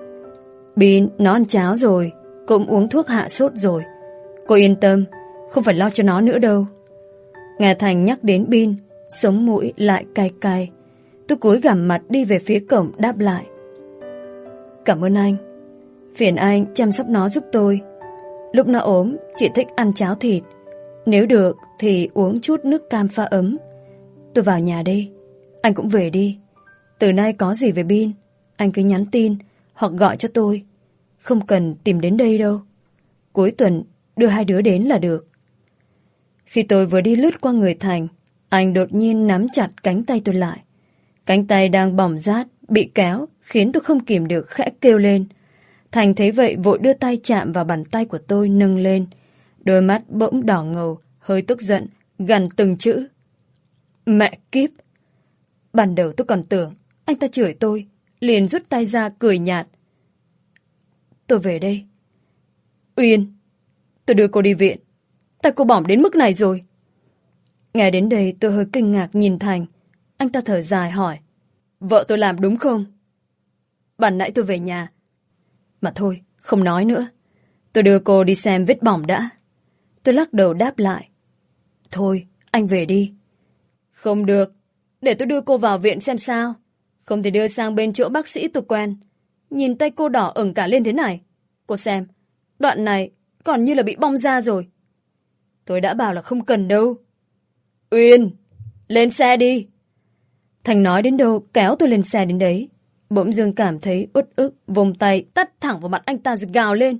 Bin nó ăn cháo rồi, cũng uống thuốc hạ sốt rồi. Cô yên tâm, không phải lo cho nó nữa đâu. Nghe Thành nhắc đến Bin, sống mũi lại cay cay. Tôi cúi gằm mặt đi về phía cổng đáp lại. Cảm ơn anh. Phiền anh chăm sóc nó giúp tôi. Lúc nó ốm, chỉ thích ăn cháo thịt. Nếu được thì uống chút nước cam pha ấm. Tôi vào nhà đây. Anh cũng về đi. Từ nay có gì về Bin, anh cứ nhắn tin hoặc gọi cho tôi. Không cần tìm đến đây đâu. Cuối tuần đưa hai đứa đến là được. Khi tôi vừa đi lướt qua người Thành, anh đột nhiên nắm chặt cánh tay tôi lại. Cánh tay đang bỏng rát, bị kéo, khiến tôi không kìm được khẽ kêu lên. Thành thấy vậy vội đưa tay chạm vào bàn tay của tôi nâng lên. Đôi mắt bỗng đỏ ngầu, hơi tức giận, gằn từng chữ. Mẹ kiếp! Ban đầu tôi còn tưởng anh ta chửi tôi, liền rút tay ra cười nhạt. Tôi về đây. Uyên, tôi đưa cô đi viện. Tay cô bỏng đến mức này rồi. Nghe đến đây tôi hơi kinh ngạc nhìn Thành. Anh ta thở dài hỏi. Vợ tôi làm đúng không? Ban nãy tôi về nhà. Mà thôi, không nói nữa. Tôi đưa cô đi xem vết bỏng đã. Tôi lắc đầu đáp lại. Thôi, anh về đi. Không được. Để tôi đưa cô vào viện xem sao. Không thể đưa sang bên chỗ bác sĩ tôi quen. Nhìn tay cô đỏ ửng cả lên thế này. Cô xem, đoạn này còn như là bị bong ra rồi. Tôi đã bảo là không cần đâu. Uyên, lên xe đi. Thành nói đến đâu kéo tôi lên xe đến đấy. Bỗng dưng cảm thấy uất ức, vùng tay tắt thẳng vào mặt anh ta rồi gào lên.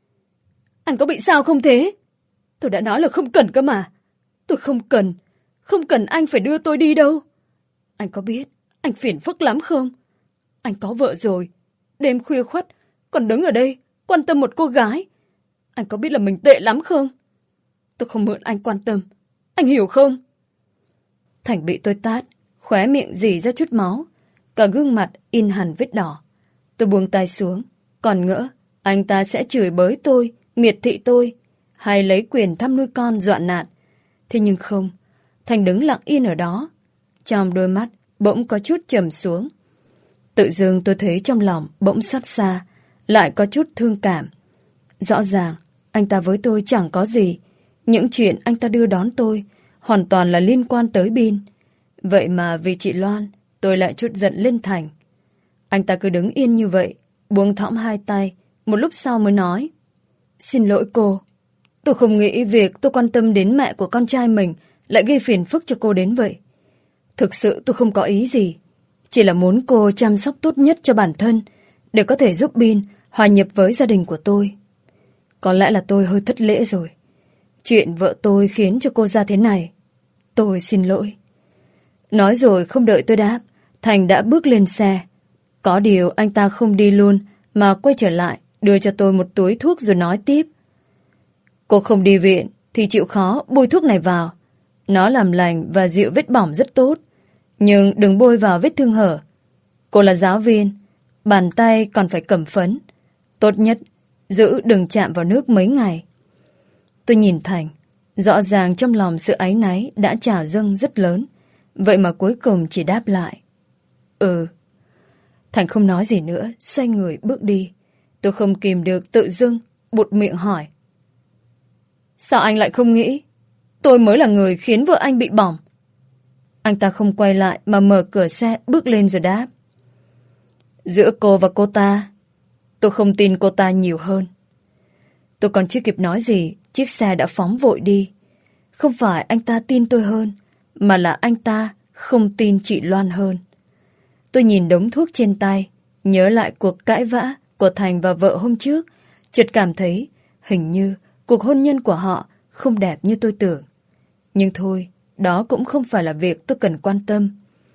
Anh có bị sao không thế? Tôi đã nói là không cần cơ mà. Tôi không cần. Không cần anh phải đưa tôi đi đâu. Anh có biết anh phiền phức lắm không? Anh có vợ rồi. Đêm khuya khoắt còn đứng ở đây quan tâm một cô gái. Anh có biết là mình tệ lắm không? Tôi không mượn anh quan tâm. Anh hiểu không? Thành bị tôi tát, khóe miệng rỉ ra chút máu. Cả gương mặt in hẳn vết đỏ. Tôi buông tay xuống. Còn ngỡ anh ta sẽ chửi bới tôi, miệt thị tôi, hay lấy quyền thăm nuôi con dọa nạt. Thế nhưng không. Thành đứng lặng yên ở đó. Trong đôi mắt bỗng có chút trầm xuống. Tự dưng tôi thấy trong lòng bỗng xót xa, lại có chút thương cảm. Rõ ràng anh ta với tôi chẳng có gì. Những chuyện anh ta đưa đón tôi hoàn toàn là liên quan tới Bin. Vậy mà vì chị Loan, tôi lại chút giận lên Thành. Anh ta cứ đứng yên như vậy, buông thõng hai tay, một lúc sau mới nói. Xin lỗi cô. Tôi không nghĩ việc tôi quan tâm đến mẹ của con trai mình lại gây phiền phức cho cô đến vậy. Thực sự tôi không có ý gì. Chỉ là muốn cô chăm sóc tốt nhất cho bản thân, để có thể giúp Bin hòa nhập với gia đình của tôi. Có lẽ là tôi hơi thất lễ rồi. Chuyện vợ tôi khiến cho cô ra thế này. Tôi xin lỗi. Nói rồi không đợi tôi đáp, Thành đã bước lên xe. Có điều anh ta không đi luôn, mà quay trở lại, đưa cho tôi một túi thuốc rồi nói tiếp. Cô không đi viện thì chịu khó bôi thuốc này vào. Nó làm lành và dịu vết bỏng rất tốt. Nhưng đừng bôi vào vết thương hở. Cô là giáo viên, bàn tay còn phải cầm phấn. Tốt nhất, giữ đừng chạm vào nước mấy ngày. Tôi nhìn Thành, rõ ràng trong lòng sự áy náy đã trào dâng rất lớn. Vậy mà cuối cùng chỉ đáp lại. Ừ. Thành không nói gì nữa, xoay người bước đi. Tôi không kìm được tự dưng, buột miệng hỏi. Sao anh lại không nghĩ tôi mới là người khiến vợ anh bị bỏng? Anh ta không quay lại mà mở cửa xe bước lên rồi đáp. Giữa cô và cô ta, tôi không tin cô ta nhiều hơn. Tôi còn chưa kịp nói gì, chiếc xe đã phóng vội đi. Không phải anh ta tin tôi hơn, mà là anh ta không tin chị Loan hơn. Tôi nhìn đống thuốc trên tay, nhớ lại cuộc cãi vã của Thành và vợ hôm trước, chợt cảm thấy hình như cuộc hôn nhân của họ không đẹp như tôi tưởng. Nhưng thôi, đó cũng không phải là việc tôi cần quan tâm.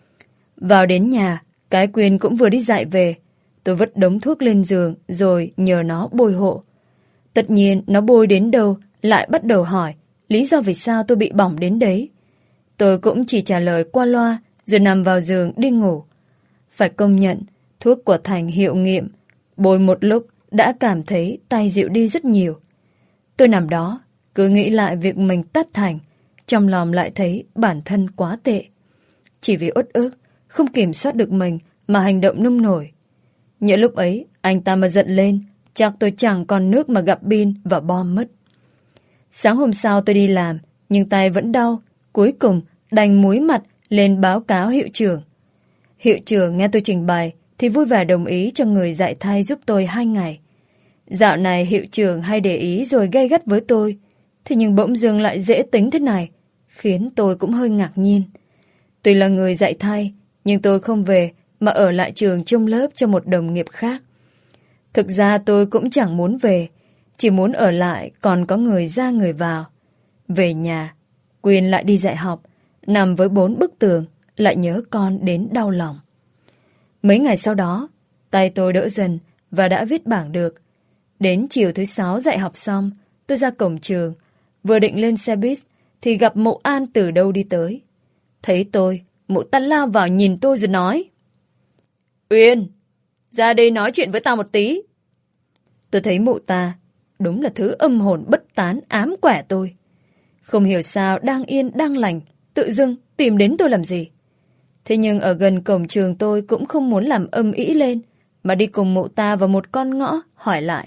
Vào đến nhà, cái Quyền cũng vừa đi dạy về. Tôi vứt đống thuốc lên giường rồi nhờ nó bôi hộ. Tất nhiên nó bôi đến đâu lại bắt đầu hỏi lý do vì sao tôi bị bỏng đến đấy. Tôi cũng chỉ trả lời qua loa rồi nằm vào giường đi ngủ. Phải công nhận, thuốc của Thành hiệu nghiệm. Bôi một lúc đã cảm thấy tay dịu đi rất nhiều. Tôi nằm đó, cứ nghĩ lại việc mình tát Thành, trong lòng lại thấy bản thân quá tệ. Chỉ vì uất ức, không kiểm soát được mình mà hành động nông nổi. Những lúc ấy, anh ta mà giận lên, chắc tôi chẳng còn nước mà gặp Bin và bom mất. Sáng hôm sau tôi đi làm, nhưng tay vẫn đau. Cuối cùng, đành múi mặt lên báo cáo hiệu trưởng. Hiệu trưởng nghe tôi trình bày thì vui vẻ đồng ý cho người dạy thai giúp tôi hai ngày. Dạo này hiệu trưởng hay để ý rồi gay gắt với tôi. Thế nhưng bỗng dưng lại dễ tính thế này, khiến tôi cũng hơi ngạc nhiên. Tuy là người dạy thai, nhưng tôi không về mà ở lại trường trông lớp cho một đồng nghiệp khác. Thực ra tôi cũng chẳng muốn về, chỉ muốn ở lại còn có người ra người vào. Về nhà, Quyền lại đi dạy học, nằm với bốn bức tường, lại nhớ con đến đau lòng. Mấy ngày sau đó, tay tôi đỡ dần và đã viết bảng được. Đến chiều thứ sáu dạy học xong, tôi ra cổng trường, vừa định lên xe buýt thì gặp mụ An từ đâu đi tới. Thấy tôi, mụ ta lao vào nhìn tôi rồi nói: Uyên, ra đây nói chuyện với tao một tí. Tôi thấy mụ ta đúng là thứ âm hồn bất tán ám quẻ tôi. Không hiểu sao đang yên đang lành, tự dưng tìm đến tôi làm gì. Thế nhưng ở gần cổng trường tôi cũng không muốn làm âm ĩ lên, mà đi cùng mụ ta vào một con ngõ hỏi lại: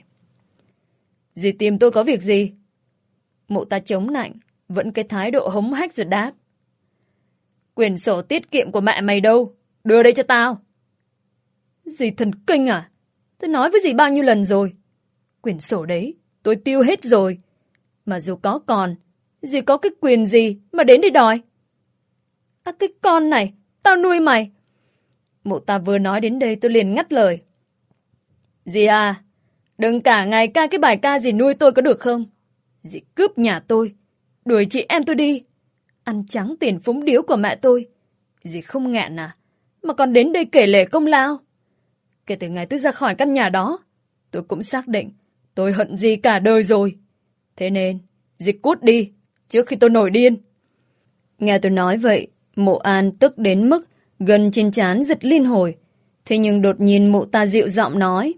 Dì tìm tôi có việc gì? Mụ ta chống nạnh, vẫn cái thái độ hống hách rồi đáp: Quyển sổ tiết kiệm của mẹ mày đâu? Đưa đây cho tao. Dì thần kinh à? Tôi nói với dì bao nhiêu lần rồi. Quyển sổ đấy tôi tiêu hết rồi. Mà dù có còn, dì có cái quyền gì mà đến đây đòi? À, cái con này, tao nuôi mày. Mụ ta vừa nói đến đây tôi liền ngắt lời: Dì à, đừng cả ngày ca cái bài ca dì nuôi tôi có được không? Dì cướp nhà tôi, đuổi chị em tôi đi, ăn trắng tiền phúng điếu của mẹ tôi. Dì không ngẹn à, mà còn đến đây kể lể công lao. Kể từ ngày tôi ra khỏi căn nhà đó, tôi cũng xác định tôi hận dì cả đời rồi. Thế nên, dì cút đi, trước khi tôi nổi điên. Nghe tôi nói vậy, mụ An tức đến mức gần trên trán giật liên hồi. Thế nhưng đột nhiên mụ ta dịu giọng nói: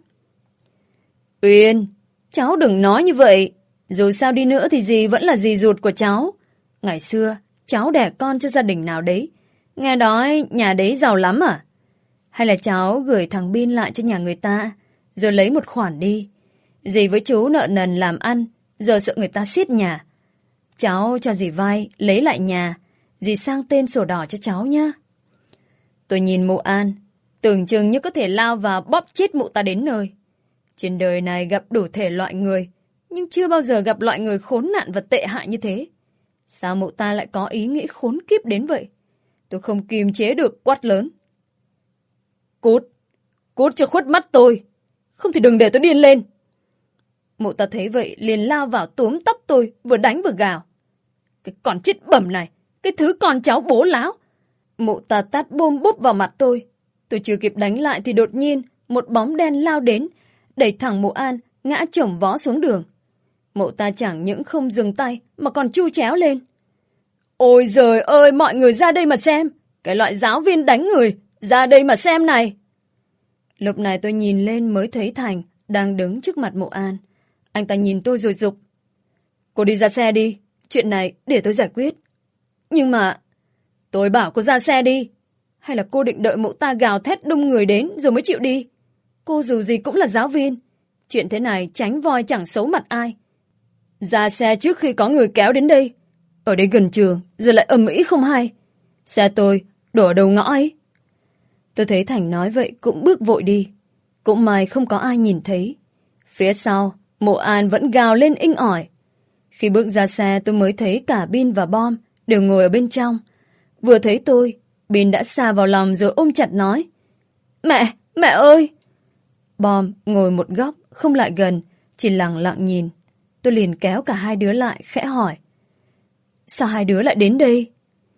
Uyên, cháu đừng nói như vậy. Dù sao đi nữa thì dì vẫn là dì ruột của cháu. Ngày xưa, cháu đẻ con cho gia đình nào đấy. Nghe nói nhà đấy giàu lắm à? Hay là cháu gửi thằng Bin lại cho nhà người ta, rồi lấy một khoản đi. Dì với chú nợ nần làm ăn, giờ sợ người ta xiết nhà. Cháu cho dì vay, lấy lại nhà. Dì sang tên sổ đỏ cho cháu nhá. Tôi nhìn mụ An, tưởng chừng như có thể lao vào bóp chết mụ ta đến nơi. Trên đời này gặp đủ thể loại người, nhưng chưa bao giờ gặp loại người khốn nạn và tệ hại như thế. Sao mụ ta lại có ý nghĩ khốn kiếp đến vậy? Tôi không kiềm chế được quát lớn: Cút, cút cho khuất mắt tôi, không thì đừng để tôi điên lên. Mụ ta thấy vậy liền lao vào túm tóc tôi, vừa đánh vừa gào: Cái con chết bẩm này, cái thứ con cháu bố láo. Mụ ta tát bôm bốp vào mặt tôi. Tôi chưa kịp đánh lại thì đột nhiên một bóng đen lao đến, đẩy thẳng mụ An ngã chồng vó xuống đường. Mụ ta chẳng những không dừng tay mà còn chu chéo lên: Ôi giời ơi, mọi người ra đây mà xem. Cái loại giáo viên đánh người, ra đây mà xem này. Lúc này tôi nhìn lên mới thấy Thành đang đứng trước mặt mụ An. Anh ta nhìn tôi rồi giục: Cô đi ra xe đi, chuyện này để tôi giải quyết. Nhưng mà tôi bảo cô ra xe đi. Hay là cô định đợi mụ ta gào thét đông người đến rồi mới chịu đi? Cô dù gì cũng là giáo viên. Chuyện thế này tránh voi chẳng xấu mặt ai. Ra xe trước khi có người kéo đến đây. Ở đây gần trường, rồi lại ầm ĩ không hay. Xe tôi đổ ở đầu ngõ ấy. Tôi thấy Thành nói vậy cũng bước vội đi. Cũng may không có ai nhìn thấy. Phía sau, mụ An vẫn gào lên inh ỏi. Khi bước ra xe tôi mới thấy cả Bin và Bom đều ngồi ở bên trong. Vừa thấy tôi, Bin đã sa vào lòng rồi ôm chặt nói: Mẹ, mẹ ơi! Bom ngồi một góc, không lại gần, chỉ lặng lặng nhìn. Tôi liền kéo cả hai đứa lại, khẽ hỏi: Sao hai đứa lại đến đây?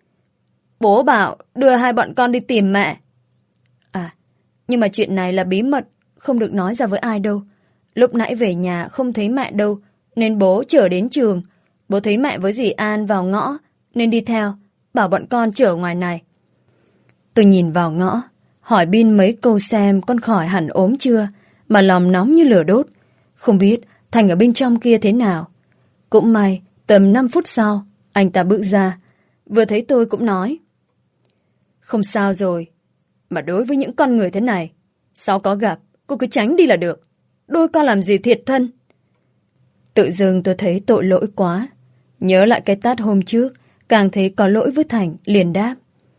Bố bảo đưa hai bọn con đi tìm mẹ. À, nhưng mà chuyện này là bí mật, không được nói ra với ai đâu. Lúc nãy về nhà không thấy mẹ đâu, nên bố chở đến trường. Bố thấy mẹ với dì An vào ngõ, nên đi theo, bảo bọn con chở ngoài này. Tôi nhìn vào ngõ, hỏi Bin mấy câu xem con khỏi hẳn ốm chưa, mà lòng nóng như lửa đốt. Không biết Thành ở bên trong kia thế nào. Cũng may, tầm năm phút sau, anh ta bước ra. Vừa thấy tôi cũng nói: Không sao rồi. Mà đối với những con người thế này, sau có gặp, cô cứ tránh đi là được. Đôi con làm gì thiệt thân. Tự dưng tôi thấy tội lỗi quá. Nhớ lại cái tát hôm trước, càng thấy có lỗi với Thành, liền đáp: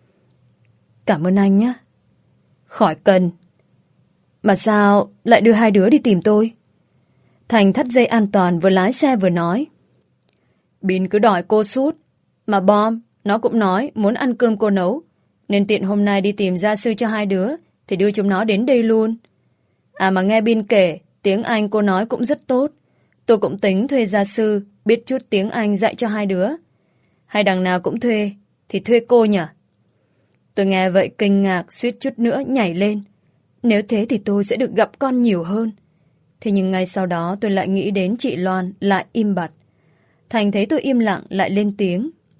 Cảm ơn anh nhé. Khỏi cần. Mà sao lại đưa hai đứa đi tìm tôi? Thành thắt dây an toàn vừa lái xe vừa nói: Bin cứ đòi cô suốt. Mà Bom, nó cũng nói muốn ăn cơm cô nấu. Nên tiện hôm nay đi tìm gia sư cho hai đứa, thì đưa chúng nó đến đây luôn. À mà nghe Bin kể, tiếng Anh cô nói cũng rất tốt. Tôi cũng tính thuê gia sư, biết chút tiếng Anh dạy cho hai đứa. Hay đằng nào cũng thuê, thì thuê cô nhỉ? Tôi nghe vậy kinh ngạc, suýt chút nữa nhảy lên. Nếu thế thì tôi sẽ được gặp con nhiều hơn. Thế nhưng ngay sau đó tôi lại nghĩ đến chị Loan, lại im bặt. Thành thấy tôi im lặng lại lên tiếng: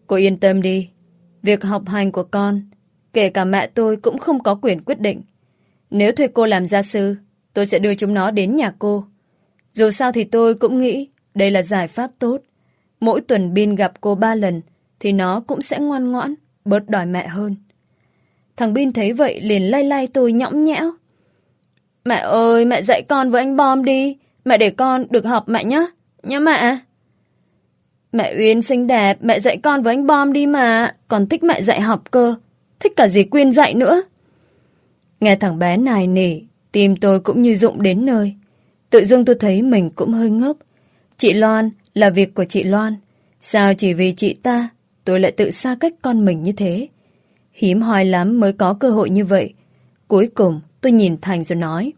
Cô yên tâm đi. Việc học hành của con, kể cả mẹ tôi cũng không có quyền quyết định. Nếu thuê cô làm gia sư, tôi sẽ đưa chúng nó đến nhà cô. Dù sao thì tôi cũng nghĩ đây là giải pháp tốt. Mỗi tuần Bin gặp cô ba lần thì nó cũng sẽ ngoan ngoãn, bớt đòi mẹ hơn. Thằng Bin thấy vậy liền lay lay tôi nhõng nhẽo. Mẹ ơi, mẹ dạy con với anh Bom đi. Mẹ để con được học mẹ nhé. Nhớ mẹ. Mẹ Uyên xinh đẹp, mẹ dạy con với anh Bom đi mà. Con thích mẹ dạy học cơ. Thích cả dì Quyên dạy nữa. Nghe thằng bé nài nỉ, tim tôi cũng như rụng đến nơi. Tự dưng tôi thấy mình cũng hơi ngốc. Chị Loan là việc của chị Loan. Sao chỉ vì chị ta tôi lại tự xa cách con mình như thế? Hiếm hoi lắm mới có cơ hội như vậy. Cuối cùng tôi nhìn Thành rồi nói.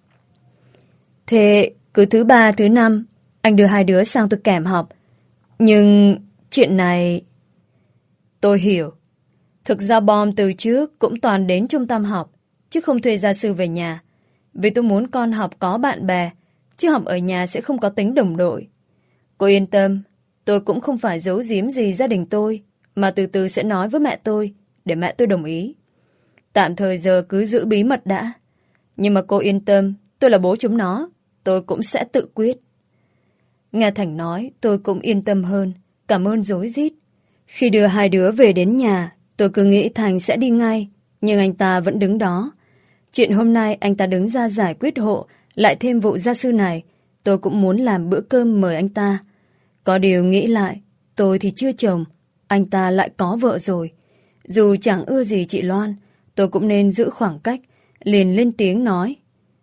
Thế cứ thứ ba thứ năm anh đưa hai đứa sang tôi kèm học. Nhưng chuyện này... Tôi hiểu. Thực ra Bom từ trước cũng toàn đến trung tâm học, chứ không thuê gia sư về nhà. Vì tôi muốn con học có bạn bè, chứ học ở nhà sẽ không có tính đồng đội. Cô yên tâm, tôi cũng không phải giấu giếm gì gia đình tôi, mà từ từ sẽ nói với mẹ tôi, để mẹ tôi đồng ý. Tạm thời giờ cứ giữ bí mật đã. Nhưng mà cô yên tâm, tôi là bố chúng nó, tôi cũng sẽ tự quyết. Nghe Thành nói, tôi cũng yên tâm hơn, cảm ơn rối rít. Khi đưa hai đứa về đến nhà, tôi cứ nghĩ Thành sẽ đi ngay, nhưng anh ta vẫn đứng đó. Chuyện hôm nay anh ta đứng ra giải quyết hộ, lại thêm vụ gia sư này, tôi cũng muốn làm bữa cơm mời anh ta. Có điều nghĩ lại, tôi thì chưa chồng, anh ta lại có vợ rồi. Dù chẳng ưa gì chị Loan, tôi cũng nên giữ khoảng cách, liền lên tiếng nói.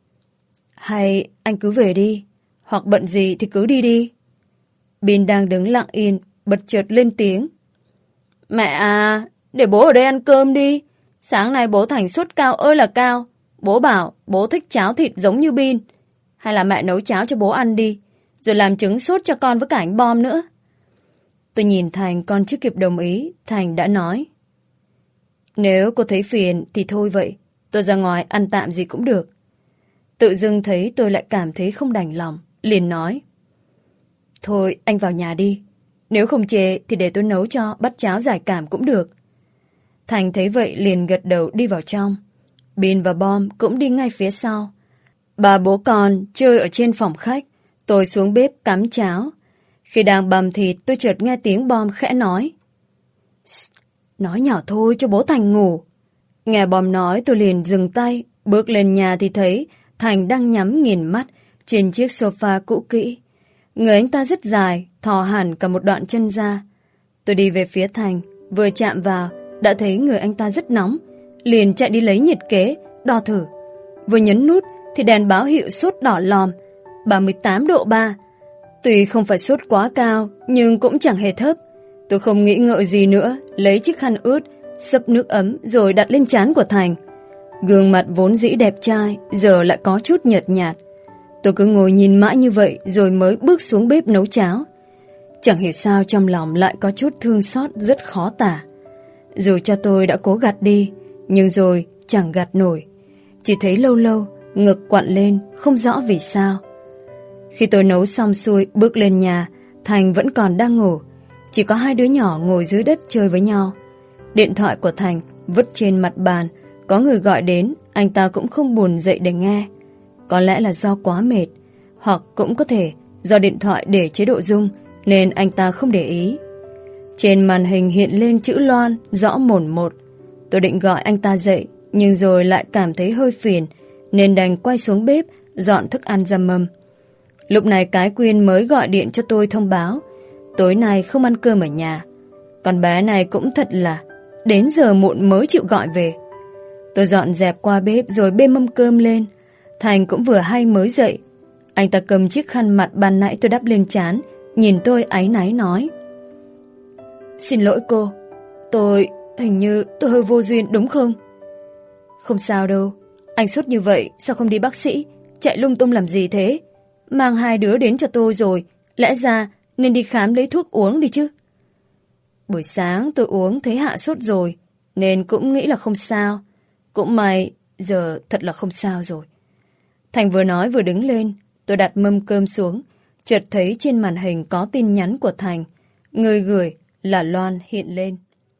Hay anh cứ về đi, hoặc bận gì thì cứ đi đi. Bin đang đứng lặng yên, bật chợt lên tiếng. Mẹ à, để bố ở đây ăn cơm đi. Sáng nay bố Thành sốt cao ơi là cao. Bố bảo bố thích cháo thịt giống như Bin. Hay là mẹ nấu cháo cho bố ăn đi, rồi làm trứng sốt cho con với cả anh Bom nữa. Tôi nhìn Thành còn chưa kịp đồng ý, Thành đã nói. Nếu cô thấy phiền thì thôi vậy, tôi ra ngoài ăn tạm gì cũng được. Tự dưng thấy tôi lại cảm thấy không đành lòng, liền nói. Thôi anh vào nhà đi, nếu không chê thì để tôi nấu cho bát cháo giải cảm cũng được. Thành thấy vậy liền gật đầu đi vào trong. Bin và Bom cũng đi ngay phía sau. Bà bố con chơi ở trên phòng khách, tôi xuống bếp cắm cháo. Khi đang bằm thịt tôi chợt nghe tiếng Bom khẽ nói. Nói nhỏ thôi cho bố Thành ngủ. Nghe Bom nói tôi liền dừng tay, bước lên nhà thì thấy Thành đang nhắm nghiền mắt trên chiếc sofa cũ kỹ. Người anh ta rất dài, thò hẳn cả một đoạn chân ra. Tôi đi về phía Thành, vừa chạm vào đã thấy người anh ta rất nóng, liền chạy đi lấy nhiệt kế, đo thử. Vừa nhấn nút thì đèn báo hiệu sốt đỏ lòm, ba mươi tám độ ba. Tuy không phải sốt quá cao, nhưng cũng chẳng hề thấp. Tôi không nghĩ ngợi gì nữa, lấy chiếc khăn ướt, xấp nước ấm rồi đặt lên trán của Thành. Gương mặt vốn dĩ đẹp trai, giờ lại có chút nhợt nhạt. Tôi cứ ngồi nhìn mãi như vậy rồi mới bước xuống bếp nấu cháo. Chẳng hiểu sao trong lòng lại có chút thương xót rất khó tả. Dù cho tôi đã cố gạt đi, nhưng rồi chẳng gạt nổi. Chỉ thấy lâu lâu, ngực quặn lên, không rõ vì sao. Khi tôi nấu xong xuôi bước lên nhà, Thành vẫn còn đang ngủ. Chỉ có hai đứa nhỏ ngồi dưới đất chơi với nhau. Điện thoại của Thành vứt trên mặt bàn. Có người gọi đến, anh ta cũng không buồn dậy để nghe. Có lẽ là do quá mệt, hoặc cũng có thể do điện thoại để chế độ rung nên anh ta không để ý. Trên màn hình hiện lên chữ Loan rõ mồn một. Tôi định gọi anh ta dậy, nhưng rồi lại cảm thấy hơi phiền nên đành quay xuống bếp dọn thức ăn ra mâm. Lúc này cái Quyên mới gọi điện cho tôi thông báo tối nay không ăn cơm ở nhà. Con bé này cũng thật là đến giờ muộn mới chịu gọi về. Tôi dọn dẹp qua bếp rồi bê mâm cơm lên. Thành cũng vừa hay mới dậy. Anh ta cầm chiếc khăn mặt ban nãy tôi đắp lên trán, nhìn tôi áy náy nói. Xin lỗi cô, tôi hình như tôi hơi vô duyên đúng không? Không sao đâu, anh sốt như vậy sao không đi bác sĩ, chạy lung tung làm gì thế? Mang hai đứa đến cho tôi rồi, lẽ ra nên đi khám lấy thuốc uống đi chứ. Buổi sáng tôi uống thấy hạ sốt rồi, nên cũng nghĩ là không sao. Cũng may, giờ thật là không sao rồi. Thành vừa nói vừa đứng lên, tôi đặt mâm cơm xuống, chợt thấy trên màn hình có tin nhắn của Thành. Người gửi là Loan hiện lên.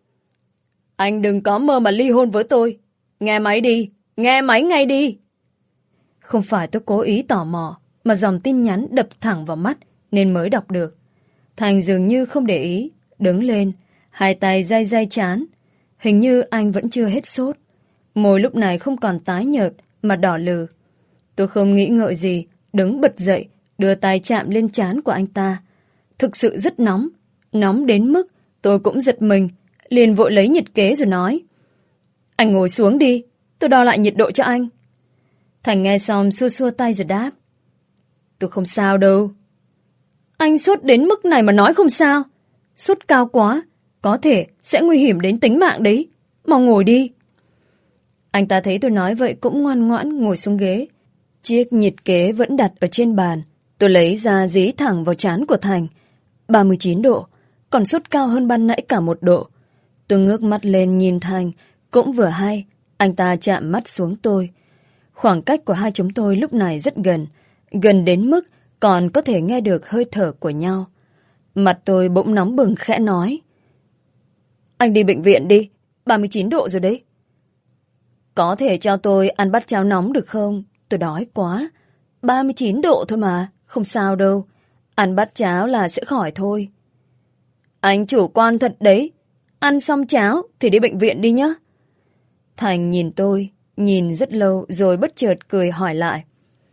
Anh đừng có mơ mà ly hôn với tôi. Nghe máy đi, nghe máy ngay đi. Không phải tôi cố ý tò mò, mà dòng tin nhắn đập thẳng vào mắt nên mới đọc được. Thành dường như không để ý, đứng lên, hai tay day day trán. Hình như anh vẫn chưa hết sốt. Môi lúc này không còn tái nhợt mà đỏ lừ. Tôi không nghĩ ngợi gì, đứng bật dậy, đưa tay chạm lên trán của anh ta. Thực sự rất nóng, nóng đến mức tôi cũng giật mình, liền vội lấy nhiệt kế rồi nói. Anh ngồi xuống đi, tôi đo lại nhiệt độ cho anh. Thành nghe xong xua xua tay rồi đáp. Tôi không sao đâu. Anh sốt đến mức này mà nói không sao. Sốt cao quá, có thể sẽ nguy hiểm đến tính mạng đấy. Mau ngồi đi. Anh ta thấy tôi nói vậy cũng ngoan ngoãn ngồi xuống ghế. Chiếc nhiệt kế vẫn đặt ở trên bàn. Tôi lấy ra dí thẳng vào trán của Thành. ba mươi chín độ, còn sốt cao hơn ban nãy cả một độ. Tôi ngước mắt lên nhìn Thành, cũng vừa hay, anh ta chạm mắt xuống tôi. Khoảng cách của hai chúng tôi lúc này rất gần, gần đến mức còn có thể nghe được hơi thở của nhau. Mặt tôi bỗng nóng bừng khẽ nói. Anh đi bệnh viện đi, ba mươi chín độ rồi đấy. Có thể cho tôi ăn bát cháo nóng được không? Tôi đói quá. ba mươi chín độ thôi mà, không sao đâu. Ăn bát cháo là sẽ khỏi thôi. Anh chủ quan thật đấy. Ăn xong cháo thì đi bệnh viện đi nhá. Thành nhìn tôi, nhìn rất lâu rồi bất chợt cười hỏi lại.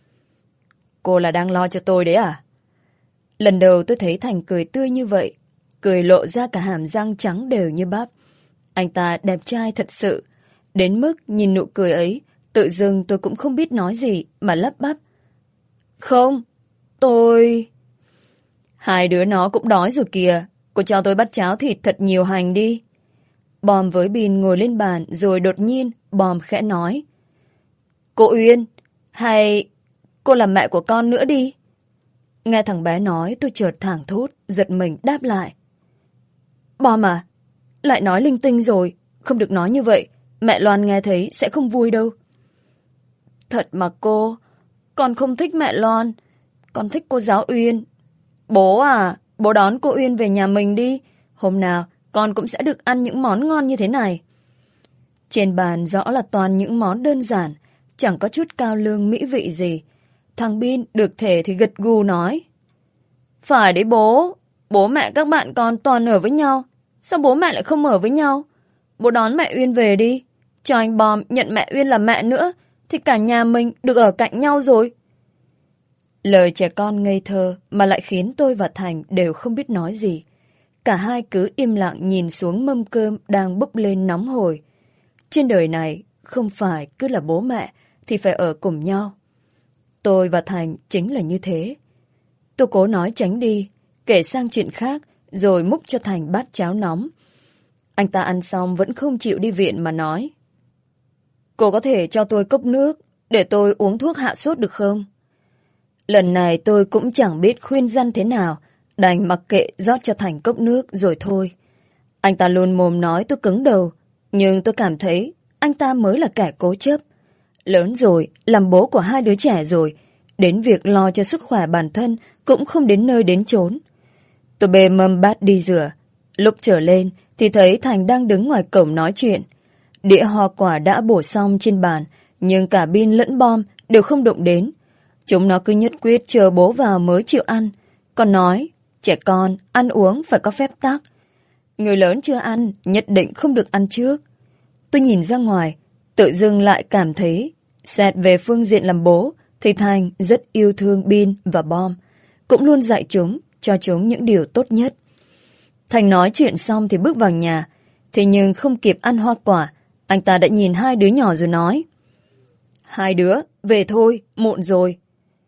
Cô là đang lo cho tôi đấy à? Lần đầu tôi thấy Thành cười tươi như vậy, cười lộ ra cả hàm răng trắng đều như bắp. Anh ta đẹp trai thật sự, đến mức nhìn nụ cười ấy, tự dưng tôi cũng không biết nói gì mà lắp bắp. Không, tôi... Hai đứa nó cũng đói rồi kìa, cô cho tôi bát cháo thịt thật nhiều hành đi. Bòm với Bin ngồi lên bàn rồi đột nhiên Bòm khẽ nói. Cô Uyên, hay cô làm mẹ của con nữa đi. Nghe thằng bé nói tôi chợt thảng thốt, giật mình đáp lại. Bòm à, lại nói linh tinh rồi, không được nói như vậy, mẹ Loan nghe thấy sẽ không vui đâu. Thật mà cô, con không thích mẹ Loan, con thích cô giáo Uyên. Bố à, bố đón cô Uyên về nhà mình đi, hôm nào con cũng sẽ được ăn những món ngon như thế này. Trên bàn rõ là toàn những món đơn giản, chẳng có chút cao lương mỹ vị gì. Thằng Bin được thể thì gật gù nói. Phải đấy bố, bố mẹ các bạn con toàn ở với nhau, sao bố mẹ lại không ở với nhau? Bố đón mẹ Uyên về đi, cho anh Bòm nhận mẹ Uyên làm mẹ nữa, thì cả nhà mình được ở cạnh nhau rồi. Lời trẻ con ngây thơ mà lại khiến tôi và Thành đều không biết nói gì. Cả hai cứ im lặng nhìn xuống mâm cơm đang bốc lên nóng hổi. Trên đời này không phải cứ là bố mẹ thì phải ở cùng nhau. Tôi và Thành chính là như thế. Tôi cố nói tránh đi, kể sang chuyện khác, rồi múc cho Thành bát cháo nóng. Anh ta ăn xong vẫn không chịu đi viện mà nói. Cô có thể cho tôi cốc nước để tôi uống thuốc hạ sốt được không? Lần này tôi cũng chẳng biết khuyên răn thế nào, đành mặc kệ rót cho Thành cốc nước rồi thôi. Anh ta luôn mồm nói tôi cứng đầu, nhưng tôi cảm thấy anh ta mới là kẻ cố chấp. Lớn rồi, làm bố của hai đứa trẻ rồi, đến việc lo cho sức khỏe bản thân cũng không đến nơi đến chốn. Tôi bê mâm bát đi rửa. Lúc trở lên thì thấy Thành đang đứng ngoài cổng nói chuyện. Đĩa hoa quả đã bổ xong trên bàn, nhưng cả Bin lẫn Bom đều không động đến. Chúng nó cứ nhất quyết chờ bố vào mới chịu ăn. Còn nói, trẻ con ăn uống phải có phép tắc. Người lớn chưa ăn, nhất định không được ăn trước. Tôi nhìn ra ngoài, tự dưng lại cảm thấy, xét về phương diện làm bố, thì Thành rất yêu thương Bin và Bom, cũng luôn dạy chúng, cho chúng những điều tốt nhất. Thành nói chuyện xong thì bước vào nhà, thế nhưng không kịp ăn hoa quả, anh ta đã nhìn hai đứa nhỏ rồi nói. Hai đứa, về thôi, muộn rồi.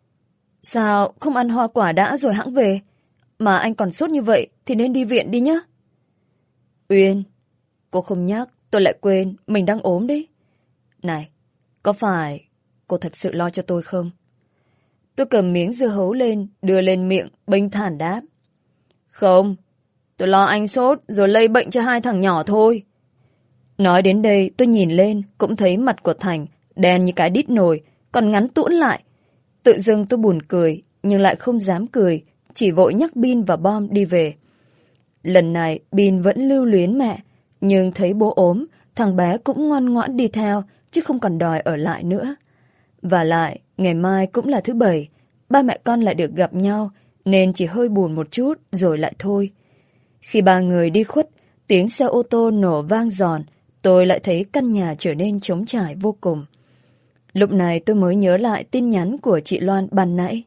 Sao không ăn hoa quả đã rồi hẵng về? Mà anh còn sốt như vậy thì nên đi viện đi nhá. Uyên, cô không nhắc, tôi lại quên, mình đang ốm đấy. Này, có phải cô thật sự lo cho tôi không? Tôi cầm miếng dưa hấu lên, đưa lên miệng, bênh thản đáp. Không, tôi lo anh sốt rồi lây bệnh cho hai thằng nhỏ thôi. Nói đến đây tôi nhìn lên, cũng thấy mặt của Thành đen như cái đít nồi, còn ngắn tũn lại. Tự dưng tôi buồn cười, nhưng lại không dám cười, chỉ vội nhắc Bin và Bom đi về. Lần này Bin vẫn lưu luyến mẹ, nhưng thấy bố ốm, thằng bé cũng ngoan ngoãn đi theo, chứ không còn đòi ở lại nữa. Và lại, ngày mai cũng là thứ bảy, ba mẹ con lại được gặp nhau, nên chỉ hơi buồn một chút rồi lại thôi. Khi ba người đi khuất, tiếng xe ô tô nổ vang giòn, tôi lại thấy căn nhà trở nên trống trải vô cùng. Lúc này tôi mới nhớ lại tin nhắn của chị Loan ban nãy.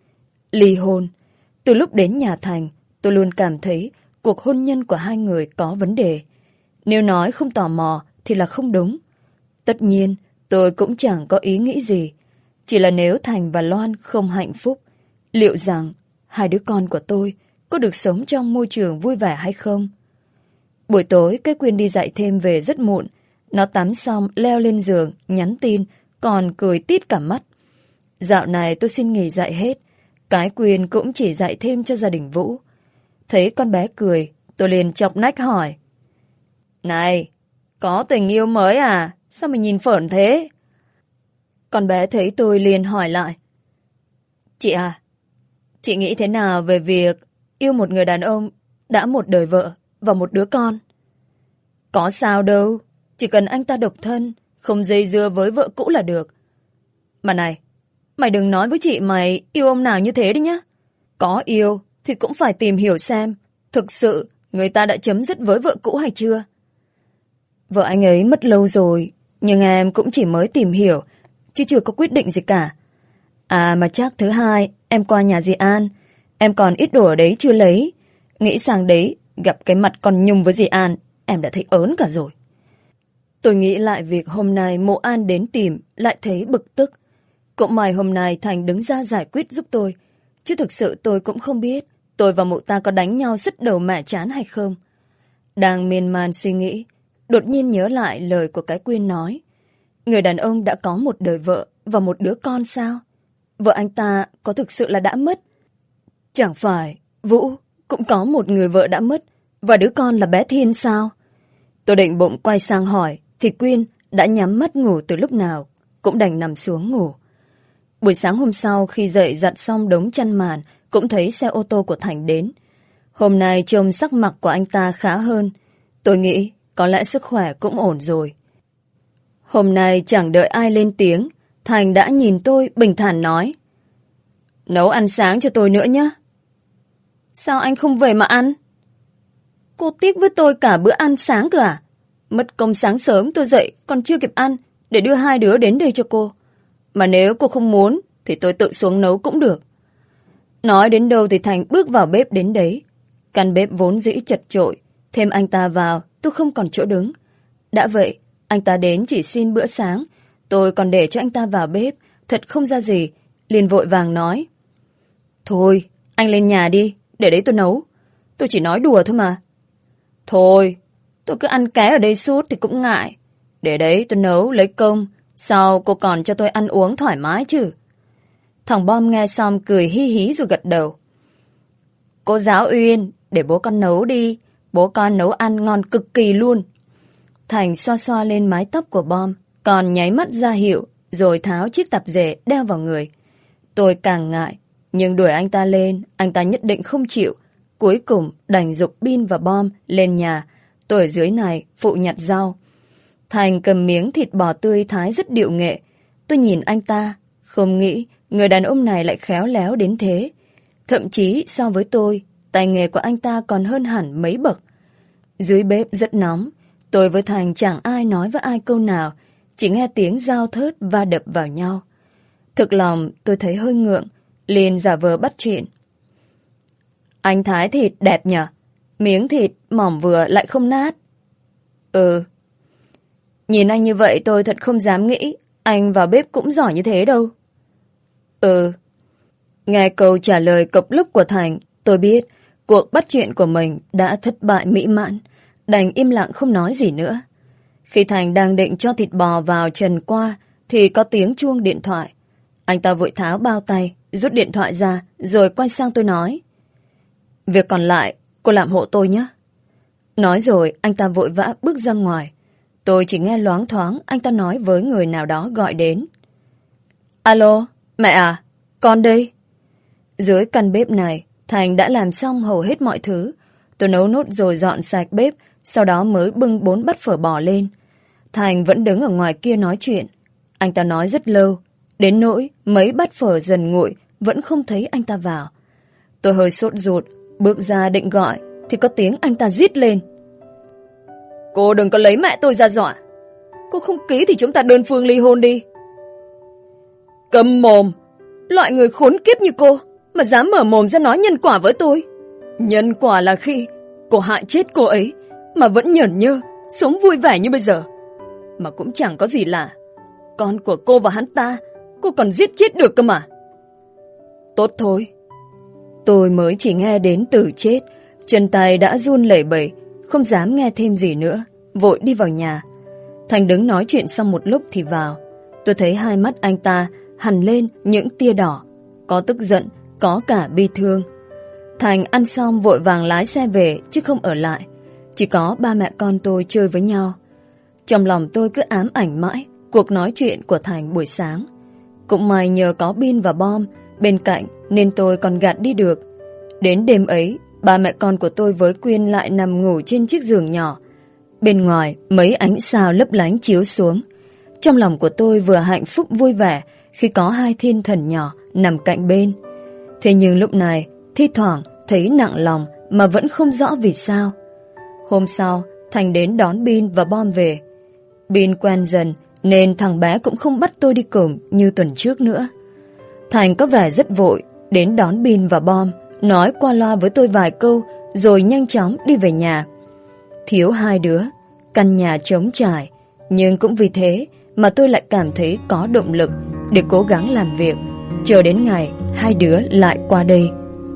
Ly hôn. Từ lúc đến nhà Thành, tôi luôn cảm thấy cuộc hôn nhân của hai người có vấn đề. Nếu nói không tò mò thì là không đúng. Tất nhiên, tôi cũng chẳng có ý nghĩ gì. Chỉ là nếu Thành và Loan không hạnh phúc, liệu rằng hai đứa con của tôi có được sống trong môi trường vui vẻ hay không? Buổi tối, cái Quyên đi dạy thêm về rất muộn. Nó tắm xong, leo lên giường, nhắn tin, còn cười tít cả mắt. Dạo này tôi xin nghỉ dạy hết. Cái Quyên cũng chỉ dạy thêm cho gia đình Vũ. Thấy con bé cười, tôi liền chọc nách hỏi. Này, có tình yêu mới à? Sao mày nhìn phởn thế? Con bé thấy tôi liền hỏi lại. Chị à, chị nghĩ thế nào về việc yêu một người đàn ông đã một đời vợ và một đứa con? Có sao đâu, chỉ cần anh ta độc thân, không dây dưa với vợ cũ là được. Mà này, mày đừng nói với chị mày yêu ông nào như thế đi nhá. Có yêu thì cũng phải tìm hiểu xem thực sự người ta đã chấm dứt với vợ cũ hay chưa. Vợ anh ấy mất lâu rồi, nhưng em cũng chỉ mới tìm hiểu, chứ chưa có quyết định gì cả. À mà chắc thứ hai em qua nhà dì An, em còn ít đồ ở đấy chưa lấy. Nghĩ sang đấy gặp cái mặt con Nhung với dì An, em đã thấy ớn cả rồi. Tôi nghĩ lại việc hôm nay mộ An đến tìm, lại thấy bực tức. Cũng may hôm nay Thành đứng ra giải quyết giúp tôi, chứ thực sự tôi cũng không biết tôi và mụ ta có đánh nhau sứt đầu mẻ chán hay không. Đang miên man suy nghĩ, đột nhiên nhớ lại lời của cái Quyên nói. Người đàn ông đã có một đời vợ và một đứa con sao? Vợ anh ta có thực sự là đã mất? Chẳng phải Vũ cũng có một người vợ đã mất và đứa con là bé Thiên sao? Tôi định bụng quay sang hỏi thì Quyên đã nhắm mắt ngủ từ lúc nào, cũng đành nằm xuống ngủ. Buổi sáng hôm sau khi dậy giặt xong đống chăn màn, cũng thấy xe ô tô của Thành đến. Hôm nay trông sắc mặt của anh ta khá hơn. Tôi nghĩ có lẽ sức khỏe cũng ổn rồi. Hôm nay chẳng đợi ai lên tiếng, Thành đã nhìn tôi bình thản nói. Nấu ăn sáng cho tôi nữa nhé. Sao anh không về mà ăn? Cô tiếc với tôi cả bữa ăn sáng cơ à? Mất công sáng sớm tôi dậy còn chưa kịp ăn để đưa hai đứa đến đây cho cô. Mà nếu cô không muốn thì tôi tự xuống nấu cũng được. Nói đến đâu thì Thành bước vào bếp đến đấy. Căn bếp vốn dĩ chật chội, thêm anh ta vào tôi không còn chỗ đứng. Đã vậy, anh ta đến chỉ xin bữa sáng, tôi còn để cho anh ta vào bếp, thật không ra gì, liền vội vàng nói. Thôi, anh lên nhà đi, để đấy tôi nấu. Tôi chỉ nói đùa thôi mà. Thôi, tôi cứ ăn ké ở đây suốt thì cũng ngại. Để đấy tôi nấu lấy công, sau cô còn cho tôi ăn uống thoải mái chứ. Thằng Bom nghe xong cười hi hí rồi gật đầu. Cô giáo Uyên, để bố con nấu đi, bố con nấu ăn ngon cực kỳ luôn. Thành xoa xoa lên mái tóc của Bom, còn nháy mắt ra hiệu, rồi tháo chiếc tạp dề đeo vào người. Tôi càng ngại, nhưng đuổi anh ta lên, anh ta nhất định không chịu. Cuối cùng đành giục Bin và Bom lên nhà, tôi ở dưới này phụ nhặt rau. Thành cầm miếng thịt bò tươi thái rất điệu nghệ. Tôi nhìn anh ta, không nghĩ người đàn ông này lại khéo léo đến thế. Thậm chí so với tôi, tay nghề của anh ta còn hơn hẳn mấy bậc. Dưới bếp rất nóng, tôi với Thành chẳng ai nói với ai câu nào, chỉ nghe tiếng dao thớt va đập vào nhau. Thực lòng tôi thấy hơi ngượng, liền giả vờ bắt chuyện. Anh thái thịt đẹp nhỉ? Miếng thịt mỏng vừa lại không nát. Ừ. Nhìn anh như vậy tôi thật không dám nghĩ anh vào bếp cũng giỏi như thế đâu. Ừ. Nghe câu trả lời cộc lốc của Thành, tôi biết cuộc bắt chuyện của mình đã thất bại mỹ mãn, đành im lặng không nói gì nữa. Khi Thành đang định cho thịt bò vào trần qua thì có tiếng chuông điện thoại. Anh ta vội tháo bao tay, rút điện thoại ra rồi quay sang tôi nói. Việc còn lại cô làm hộ tôi nhé. Nói rồi anh ta vội vã bước ra ngoài. Tôi chỉ nghe loáng thoáng anh ta nói với người nào đó gọi đến. Alo, mẹ à, con đây. Dưới căn bếp này, Thành đã làm xong hầu hết mọi thứ. Tôi nấu nốt rồi dọn sạch bếp, sau đó mới bưng bốn bát phở bò lên. Thành vẫn đứng ở ngoài kia nói chuyện. Anh ta nói rất lâu, đến nỗi mấy bát phở dần nguội vẫn không thấy anh ta vào. Tôi hơi sốt ruột, bước ra định gọi thì có tiếng anh ta rít lên. Cô đừng có lấy mẹ tôi ra dọa. Cô không ký thì chúng ta đơn phương ly hôn đi. Câm mồm. Loại người khốn kiếp như cô mà dám mở mồm ra nói nhân quả với tôi. Nhân quả là khi cô hại chết cô ấy mà vẫn nhởn nhơ sống vui vẻ như bây giờ. Mà cũng chẳng có gì lạ. Con của cô và hắn ta cô còn giết chết được cơ mà. Tốt thôi. Tôi mới chỉ nghe đến từ chết, chân tay đã run lẩy bẩy, không dám nghe thêm gì nữa, vội đi vào nhà. Thành đứng nói chuyện xong một lúc thì vào. Tôi thấy hai mắt anh ta hằn lên những tia đỏ, có tức giận, có cả bi thương. Thành ăn xong vội vàng lái xe về chứ không ở lại. Chỉ có ba mẹ con tôi chơi với nhau. Trong lòng tôi cứ ám ảnh mãi cuộc nói chuyện của Thành buổi sáng. Cũng may nhờ có Bin và Bom bên cạnh nên tôi còn gạt đi được. Đến đêm ấy, ba mẹ con của tôi với Quyên lại nằm ngủ trên chiếc giường nhỏ. Bên ngoài mấy ánh sao lấp lánh chiếu xuống. Trong lòng của tôi vừa hạnh phúc vui vẻ khi có hai thiên thần nhỏ nằm cạnh bên. Thế nhưng lúc này thi thoảng thấy nặng lòng mà vẫn không rõ vì sao. Hôm sau Thành đến đón Bin và Bom về. Bin quen dần nên thằng bé cũng không bắt tôi đi cùng như tuần trước nữa. Thành có vẻ rất vội đến đón Bin và Bom, nói qua loa với tôi vài câu rồi nhanh chóng đi về nhà. Thiếu hai đứa, căn nhà trống trải, nhưng cũng vì thế mà tôi lại cảm thấy có động lực để cố gắng làm việc, chờ đến ngày hai đứa lại qua đây.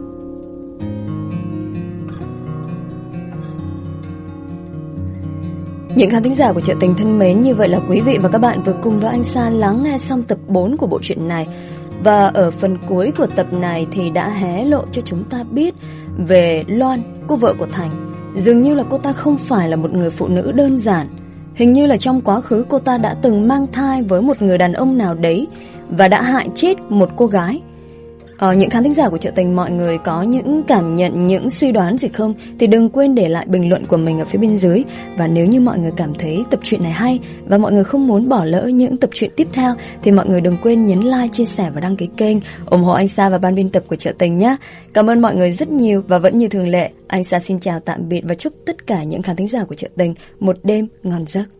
Những khán thính giả của Chợ Tình thân mến, như vậy là quý vị và các bạn vừa cùng với anh Sa lắng nghe xong tập bốn của bộ truyện này. Và ở phần cuối của tập này thì đã hé lộ cho chúng ta biết về Loan, cô vợ của Thành. Dường như là cô ta không phải là một người phụ nữ đơn giản. Hình như là trong quá khứ cô ta đã từng mang thai với một người đàn ông nào đấy và đã hại chết một cô gái. Ờ, những khán thính giả của Chợ Tình, mọi người có những cảm nhận, những suy đoán gì không thì đừng quên để lại bình luận của mình ở phía bên dưới. Và nếu như mọi người cảm thấy tập truyện này hay và mọi người không muốn bỏ lỡ những tập truyện tiếp theo thì mọi người đừng quên nhấn like, chia sẻ và đăng ký kênh, ủng hộ anh Sa và ban biên tập của Chợ Tình nhé. Cảm ơn mọi người rất nhiều và vẫn như thường lệ, anh Sa xin chào tạm biệt và chúc tất cả những khán thính giả của Chợ Tình một đêm ngon giấc.